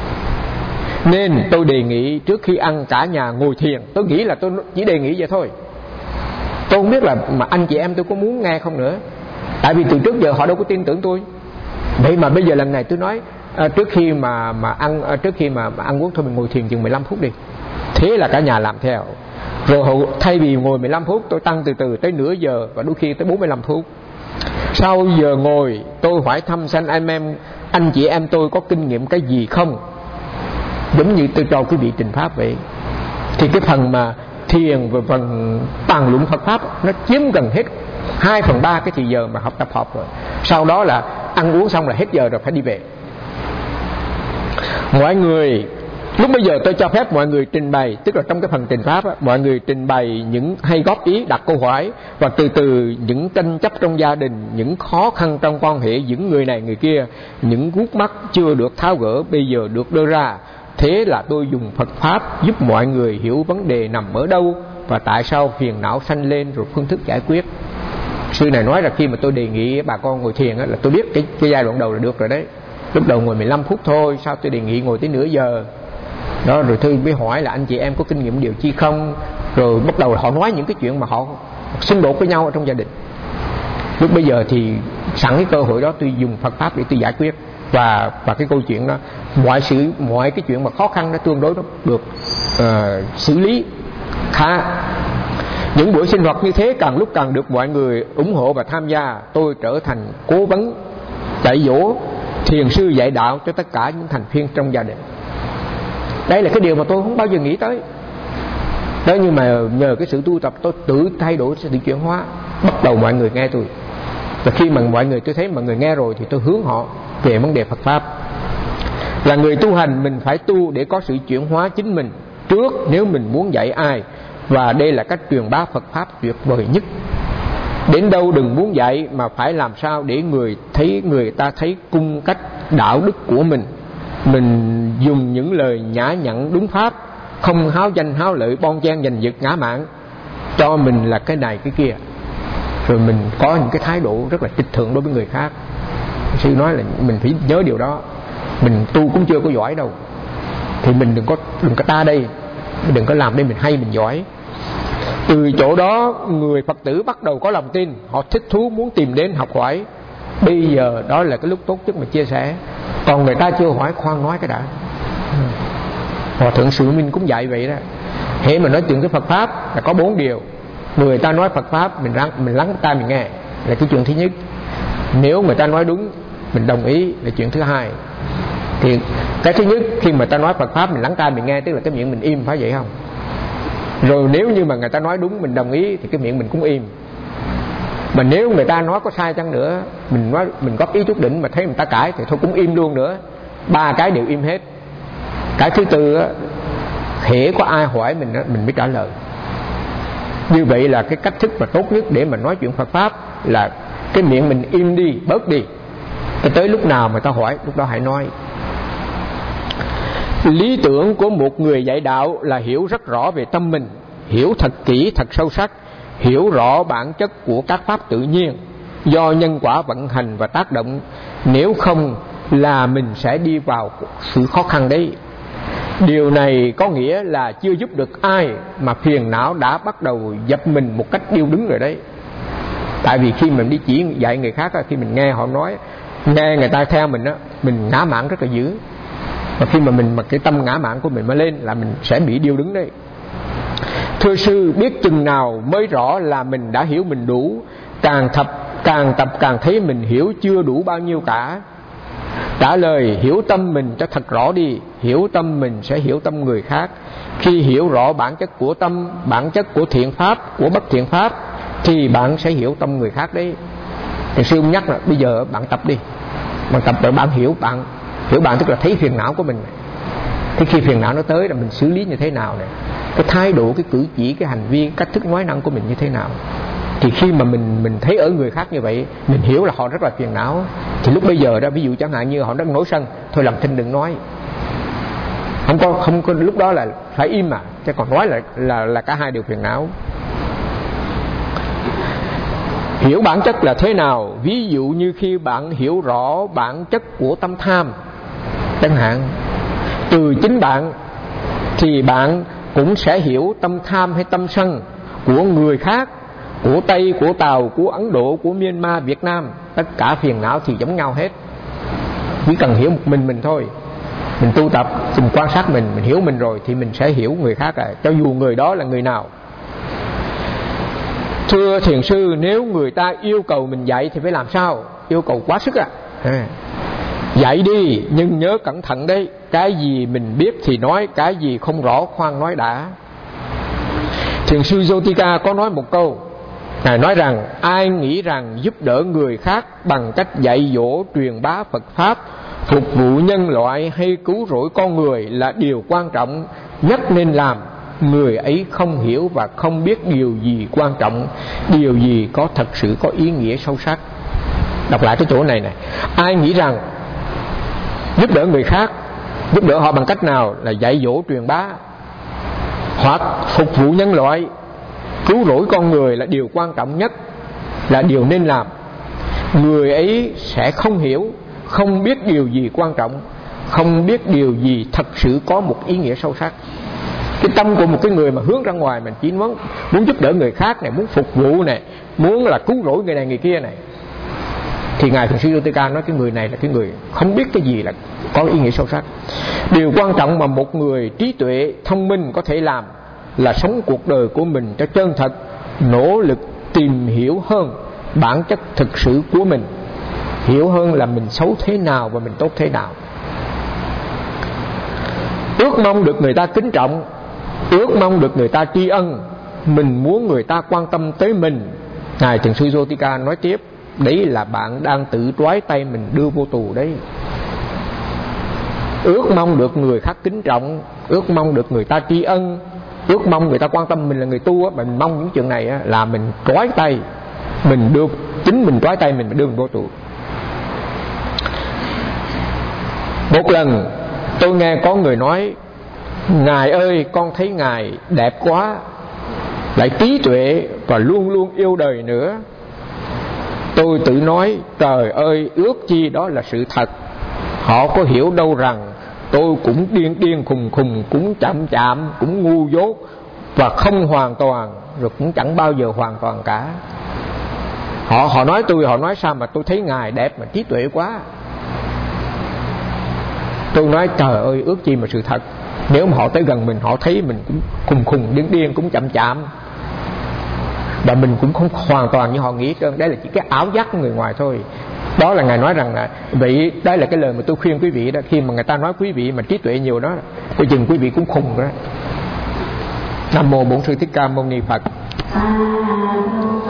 Nên tôi đề nghị trước khi ăn cả nhà ngồi thiền. Tôi nghĩ là tôi chỉ đề nghị vậy thôi, tôi không biết là mà anh chị em tôi có muốn nghe không nữa. Tại vì từ trước giờ họ đâu có tin tưởng tôi. Vậy mà bây giờ lần này tôi nói à, trước khi mà mà ăn à, trước khi mà, mà ăn uống thôi mình ngồi thiền chừng mười lăm phút đi. Thế là cả nhà làm theo. Rồi thay vì ngồi mười lăm phút, tôi tăng từ từ tới nửa giờ và đôi khi tới bốn mươi lăm phút. Sau giờ ngồi tôi hỏi thăm xem anh em anh chị em tôi có kinh nghiệm cái gì không, giống như tôi cho quý vị trình pháp vậy. Thì cái phần mà thiền và phần bàn luận Phật pháp nó chiếm gần hết hai phần ba cái thời giờ mà học tập học rồi. Sau đó là ăn uống xong là hết giờ rồi phải đi về. Mọi người Lúc bây giờ tôi cho phép mọi người trình bày, tức là trong cái phần trình pháp á, mọi người trình bày những hay góp ý, đặt câu hỏi, và từ từ những tranh chấp trong gia đình, những khó khăn trong quan hệ giữa người này người kia, những gút mắt chưa được tháo gỡ bây giờ được đưa ra. Thế là tôi dùng Phật pháp giúp mọi người hiểu vấn đề nằm ở đâu và tại sao phiền não sanh lên, rồi phương thức giải quyết. Sư này nói là khi mà tôi đề nghị bà con ngồi thiền á, là tôi biết cái, cái giai đoạn đầu là được rồi đấy. Lúc đầu ngồi mười lăm phút thôi, sao tôi đề nghị ngồi tới nửa giờ đó. Rồi tôi mới hỏi là anh chị em có kinh nghiệm điều chi không, rồi bắt đầu họ nói những cái chuyện mà họ xung đột với nhau ở trong gia đình. Lúc bây giờ thì sẵn cái cơ hội đó tôi dùng Phật pháp để tôi giải quyết. Và và cái câu chuyện đó, mọi sự mọi cái chuyện mà khó khăn nó tương đối nó được uh, xử lý khá. Những buổi sinh hoạt như thế càng lúc càng được mọi người ủng hộ và tham gia. Tôi trở thành cố vấn dạy dỗ thiền sư dạy đạo cho tất cả những thành viên trong gia đình. Đây là cái điều mà tôi không bao giờ nghĩ tới đó, nhưng mà nhờ cái sự tu tập tôi tự thay đổi, sự chuyển hóa. Bắt đầu mọi người nghe tôi, và khi mà mọi người tôi thấy mọi người nghe rồi thì tôi hướng họ về vấn đề Phật pháp. Là người tu hành mình phải tu để có sự chuyển hóa chính mình trước nếu mình muốn dạy ai, và đây là cách truyền bá Phật pháp tuyệt vời nhất. Đến đâu đừng muốn dạy mà phải làm sao để người thấy người ta thấy cung cách đạo đức của mình. Mình dùng những lời nhã nhặn đúng pháp, không háo danh háo lợi, bon chen giành giật ngã mạn cho mình là cái này cái kia, rồi mình có những cái thái độ rất là trịch thượng đối với người khác. Sư nói là mình phải nhớ điều đó. Mình tu cũng chưa có giỏi đâu, thì mình đừng có đừng có ta đây, đừng có làm đây mình hay mình giỏi. Từ chỗ đó người Phật tử bắt đầu có lòng tin, họ thích thú muốn tìm đến học hỏi. Bây giờ đó là cái lúc tốt nhất mà chia sẻ. Còn người ta chưa hỏi, khoan nói cái đã. Hòa thượng Sự Minh cũng dạy vậy đó. Hễ mà nói chuyện cái Phật pháp là có bốn điều. Người ta nói Phật pháp mình lắng mình lắng tai mình nghe là cái chuyện thứ nhất. Nếu người ta nói đúng mình đồng ý là chuyện thứ hai. Thì cái thứ nhất, khi mà ta nói Phật pháp mình lắng tai mình nghe, tức là cái miệng mình im, phải vậy không? Rồi nếu như mà người ta nói đúng mình đồng ý thì cái miệng mình cũng im. Mà nếu người ta nói có sai chăng nữa, mình nói mình góp ý chút đỉnh mà thấy người ta cãi thì thôi cũng im luôn nữa. Ba cái đều im hết. Cái thứ tư á, hễ có ai hỏi mình á, mình mới trả lời. Như vậy là cái cách thức mà tốt nhất để mà nói chuyện Phật pháp là cái miệng mình im đi, bớt đi. Tới, tới lúc nào mà ta hỏi, lúc đó hãy nói. Lý tưởng của một người dạy đạo là hiểu rất rõ về tâm mình, hiểu thật kỹ, thật sâu sắc, hiểu rõ bản chất của các pháp tự nhiên do nhân quả vận hành và tác động. Nếu không là mình sẽ đi vào sự khó khăn đấy. Điều này có nghĩa là chưa giúp được ai mà phiền não đã bắt đầu dập mình một cách điêu đứng rồi đấy. Tại vì khi mình đi chỉ dạy người khác, khi mình nghe họ nói, nghe người ta theo mình á, mình ngã mạn rất là dữ. Và khi mà mình mà cái tâm ngã mạn của mình mà lên là mình sẽ bị điêu đứng đấy. Thưa sư, biết chừng nào mới rõ là mình đã hiểu mình đủ? Càng tập càng tập càng thấy mình hiểu chưa đủ bao nhiêu cả. Trả lời: hiểu tâm mình cho thật rõ đi. Hiểu tâm mình sẽ hiểu tâm người khác. Khi hiểu rõ bản chất của tâm, bản chất của thiện pháp, của bất thiện pháp, thì bạn sẽ hiểu tâm người khác đấy. Thì sư nhắc là bây giờ bạn tập đi. Bạn tập để bạn hiểu bạn. Hiểu bạn tức là thấy phiền não của mình. Thế khi phiền não nó tới là mình xử lý như thế nào này, cái thái độ, cái cử chỉ, cái hành vi, cách thức nói năng của mình như thế nào. Thì khi mà mình mình thấy ở người khác như vậy, mình hiểu là họ rất là phiền não, thì lúc bây giờ đó, ví dụ chẳng hạn như họ đang nổi sân, thôi làm thinh đừng nói. Không có không có lúc đó là phải im mà, chứ còn nói là là là cả hai đều phiền não. Hiểu bản chất là thế nào? Ví dụ như khi bạn hiểu rõ bản chất của tâm tham chẳng hạn, từ chính bạn thì bạn cũng sẽ hiểu tâm tham hay tâm sân của người khác, của Tây, của Tàu, của Ấn Độ, của Myanmar, Việt Nam. Tất cả phiền não thì giống nhau hết. Chỉ cần hiểu một mình mình thôi. Mình tu tập, mình quan sát mình, mình hiểu mình rồi thì mình sẽ hiểu người khác, à, cho dù người đó là người nào. Thưa thiền sư, nếu người ta yêu cầu mình dạy thì phải làm sao? Yêu cầu quá sức à, à. Dạy đi, nhưng nhớ cẩn thận đấy. Cái gì mình biết thì nói, cái gì không rõ khoan nói đã. Thiền sư Jyotika có nói một câu. Ngài nói rằng ai nghĩ rằng giúp đỡ người khác bằng cách dạy dỗ truyền bá Phật pháp phục vụ nhân loại hay cứu rỗi con người là điều quan trọng nhất nên làm, người ấy không hiểu và không biết điều gì quan trọng, điều gì có thật sự có ý nghĩa sâu sắc. Đọc lại cái chỗ này này. Ai nghĩ rằng giúp đỡ người khác, giúp đỡ họ bằng cách nào là dạy dỗ truyền bá, hoặc phục vụ nhân loại, cứu rỗi con người là điều quan trọng nhất, là điều nên làm, người ấy sẽ không hiểu, không biết điều gì quan trọng, không biết điều gì thật sự có một ý nghĩa sâu sắc. Cái tâm của một cái người mà hướng ra ngoài, mình chỉ muốn muốn giúp đỡ người khác này, muốn phục vụ này, muốn là cứu rỗi người này người kia này, thì ngài Thiền sư Jyotika nói cái người này là cái người không biết cái gì là có ý nghĩa sâu sắc. Điều quan trọng mà một người trí tuệ thông minh có thể làm là sống cuộc đời của mình cho chân thật, nỗ lực tìm hiểu hơn bản chất thực sự của mình, hiểu hơn là mình xấu thế nào và mình tốt thế nào. Ước mong được người ta kính trọng, ước mong được người ta tri ân, mình muốn người ta quan tâm tới mình. ngài Thiền sư Jyotika nói tiếp, đấy là bạn đang tự trói tay mình đưa vô tù đấy. Ước mong được người khác kính trọng, ước mong được người ta tri ân, ước mong người ta quan tâm mình là người tu á, mình mong những chuyện này á, là mình trói tay mình đưa, chính mình trói tay mình đưa mình vô tù. Một lần tôi nghe có người nói, ngài ơi, con thấy ngài đẹp quá, lại trí tuệ và luôn luôn yêu đời nữa. Tôi tự nói, trời ơi, ước chi đó là sự thật. Họ có hiểu đâu rằng tôi cũng điên điên khùng khùng, cũng chậm chạm, cũng ngu dốt và không hoàn toàn, rồi cũng chẳng bao giờ hoàn toàn cả. Họ họ nói tôi, họ nói sao mà tôi thấy ngài đẹp mà trí tuệ quá. Tôi nói trời ơi, ước chi mà sự thật. Nếu mà họ tới gần mình, họ thấy mình cũng khùng khùng điên điên, cũng chậm chạm, và mình cũng không hoàn toàn như họ nghĩ trơn. Đấy là chỉ cái ảo giác của người ngoài thôi. Đó là ngài nói rằng là vậy. Đây là cái lời mà tôi khuyên quý vị đó. Khi mà người ta nói quý vị mà trí tuệ nhiều đó, tôi chừng quý vị cũng khùng đó. Nam mô Bổn Sư Thích Ca Mâu Ni Phật.